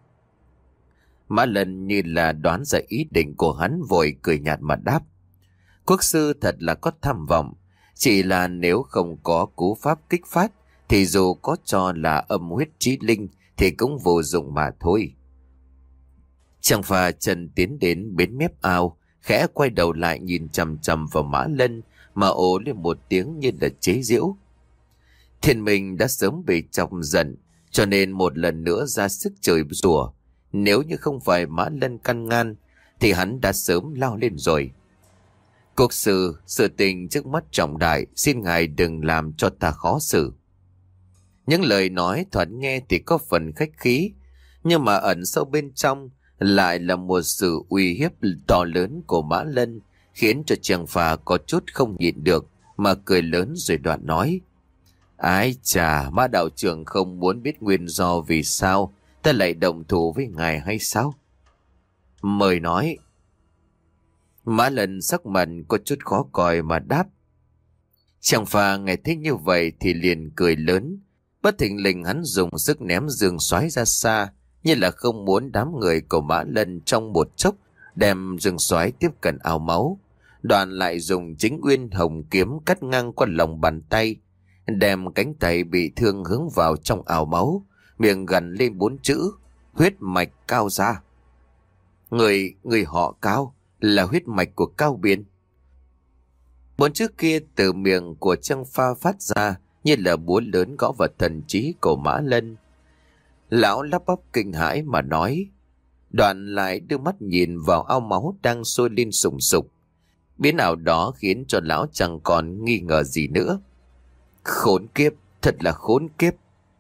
Mã Lân như là đoán ra ý định của hắn, vội cười nhạt mà đáp. Quốc sư thật là có tham vọng, chỉ là nếu không có cú pháp kích phát thì dù có cho là âm huyết chí linh thì cũng vô dụng mà thôi. Trang Pha chân tiến đến bến mép ao, khẽ quay đầu lại nhìn chằm chằm vào Mã Lân mà ồ lên một tiếng như là chế giễu. Thiên Minh đã sớm bị chọc giận, cho nên một lần nữa ra sức chửi rủa. Nếu như không phải Mã Lân căn ngăn thì hắn đã sớm lao lên rồi. Quốc sư, sự tình trước mắt trọng đại, xin ngài đừng làm cho ta khó xử. Những lời nói thoạt nghe thì có phần khách khí, nhưng mà ẩn sâu bên trong lại là một sự uy hiếp to lớn của Mã Lân, khiến cho Trang Pha có chút không nhịn được mà cười lớn rồi đoạn nói. Ái chà, Mã đạo trưởng không muốn biết nguyên do vì sao ta lại động thủ với ngài hay sao? Mời nói. Mã Lân sắc mặt có chút khó coi mà đáp. Chàng Pha nghe thấy như vậy thì liền cười lớn. Bất thình lình hắn dùng sức ném Dương Soái ra xa, như là không muốn đám người của Mã Lân trong một chốc đem Dương Soái tiếp cận ao máu. Đoàn lại dùng chính uyên hồng kiếm cắt ngang qua lòng bàn tay, đem cánh tay bị thương hướng vào trong ao máu, miệng gằn lên bốn chữ: huyết mạch Cao ra. Người, người họ Cao là huyết mạch của Cao Biên. Bốn chữ kia từ miệng của Chang Pha phát ra như là búa lớn gõ vào thần trí của Mã Lân. Lão lắp bắp kinh hãi mà nói. Đoạn lại đưa mắt nhìn vào ao máu đang sôi lên sùng sục. Biến ảo đó khiến cho lão chẳng còn nghi ngờ gì nữa. Khốn kiếp, thật là khốn kiếp.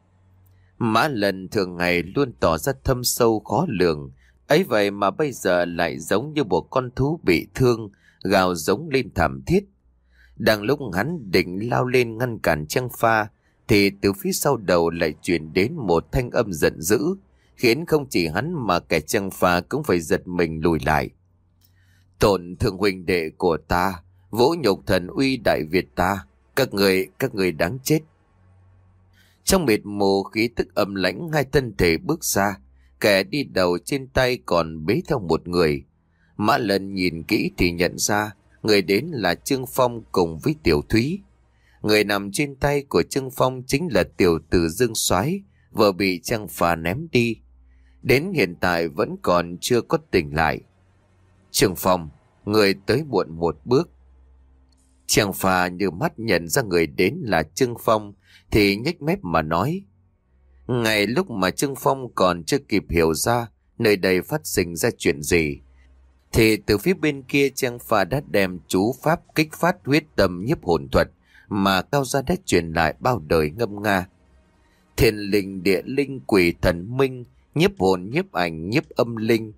Mã Lân thường ngày luôn tỏ ra thâm sâu khó lường, ấy vậy mà bây giờ lại giống như một con thú bị thương, gào giống lên thảm thiết. Đang lúc hắn định lao lên ngăn cản Chang Pha, thì từ phía sau đầu lại truyền đến một thanh âm giận dữ, khiến không chỉ hắn mà kẻ Chang Pha cũng phải giật mình lùi lại. Tổn thương huynh đệ của ta, vỗ nhục thần uy Đại Việt ta, các người, các người đáng chết. Trong mịt mù khí tức âm lãnh, hai thân thể bước ra, kẻ đi đầu trên tay còn bế theo một người. Mã Lân nhìn kỹ thì nhận ra người đến là Trương Phong cùng với Tiểu Thúy. Người nằm trên tay của Trương Phong chính là tiểu tử Dương Soái, vừa bị Chang Pha ném đi, đến hiện tại vẫn còn chưa có tỉnh lại. Trương Phong, người tới muộn một bước. Chang Pha như mắt nhận ra người đến là Trương Phong thì nhếch mép mà nói. Ngay lúc mà Trương Phong còn chưa kịp hiểu ra nơi đây phát sinh ra chuyện gì, thì từ phía bên kia Chang Pha đã đem chú pháp kích phát huyết tâm nhiếp hồn thuật mà Cao gia đã truyền lại bao đời ngâm nga. Thiên linh địa linh quỷ thần minh, nhiếp hồn nhiếp ảnh nhiếp âm linh.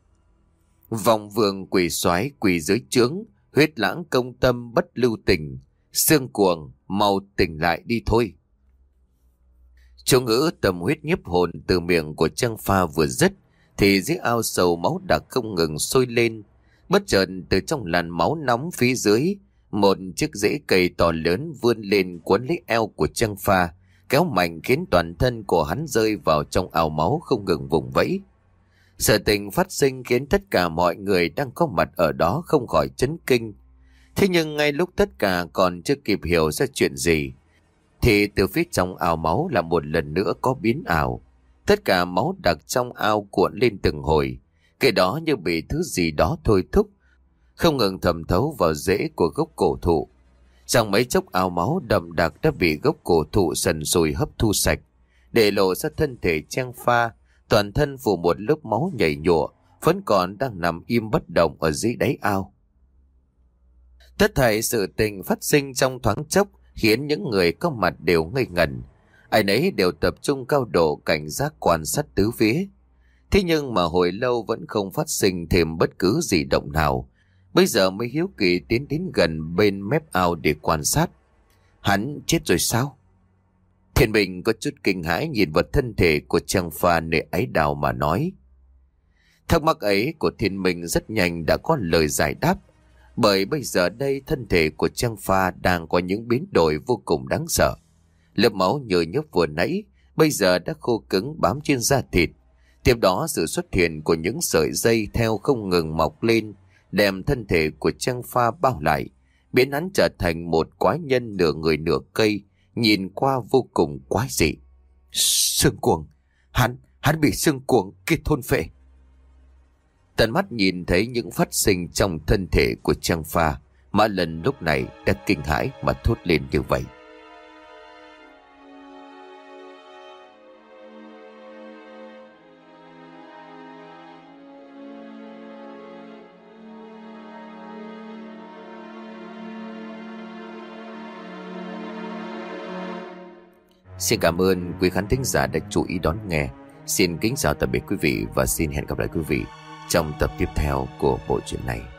Vòng vương quỷ soái quỷ dưới trướng, huyết lãng công tâm bất lưu tình. Xương cuồng, mau tỉnh lại đi thôi. Chú ngữ tầm huyết nhiếp hồn từ miệng của Chang Pha vừa dứt, thì dưới ao sầu máu đặc không ngừng sôi lên. Bất chợt từ trong làn máu nóng phía dưới, một chiếc rễ cây to lớn vươn lên cuốn lấy eo của Chang Pha, kéo mạnh khiến toàn thân của hắn rơi vào trong ao máu không ngừng vùng vẫy. Sự tình phát sinh khiến tất cả mọi người đang có mặt ở đó không khỏi chấn kinh. Thế nhưng ngay lúc tất cả còn chưa kịp hiểu ra chuyện gì, thì từ phía trong ao máu là một lần nữa có biến ảo. Tất cả máu đặc trong ao cuộn lên từng hồi, cái đó như bị thứ gì đó thôi thúc, không ngừng thẩm thấu vào rễ của gốc cổ thụ. Trong mấy chốc ao máu đậm đặc đã bị gốc cổ thụ sần sùi hấp thu sạch, để lộ ra thân thể Chang Pha, toàn thân phủ một lớp máu nhảy nhụa, vẫn còn đang nằm im bất động ở dưới đáy ao. Tất thảy sự tình phát sinh trong thoáng chốc khiến những người có mặt đều ngây ngẩn. Ai nấy đều tập trung cao độ cảnh giác quan sát tứ phía. Thế nhưng mà hồi lâu vẫn không phát sinh thêm bất cứ gì động nào. Bây giờ mới hiếu kỳ tiến đến gần bên mép ao để quan sát. Hắn chết rồi sao? Thiên Bình có chút kinh hãi nhìn vào thân thể của Chang Pha nơi ái đào mà nói. Thắc mắc ấy của Thiên Minh rất nhanh đã có lời giải đáp. Bởi bây giờ đây thân thể của Chang Pha đang có những biến đổi vô cùng đáng sợ. Lớp máu nhờ nhớp vừa nãy bây giờ đã khô cứng bám trên da thịt. Tiếp đó sự xuất hiện của những sợi dây theo không ngừng mọc lên, đem thân thể của Chang Pha bao lại, biến hắn trở thành một quái nhân nửa người nửa cây, nhìn qua vô cùng quái dị. Sương cuồng, hắn, hắn bị sương cuồng kia thôn phệ. Tận mắt nhìn thấy những phát sinh trong thân thể của Chang Pha, Mã Lân lúc này đã kinh hãi mà thốt lên như vậy. Xin cảm ơn quý khán thính giả đã chú ý đón nghe. Xin kính chào tạm biệt quý vị và xin hẹn gặp lại quý vị trong tập tiếp theo của bộ truyện này.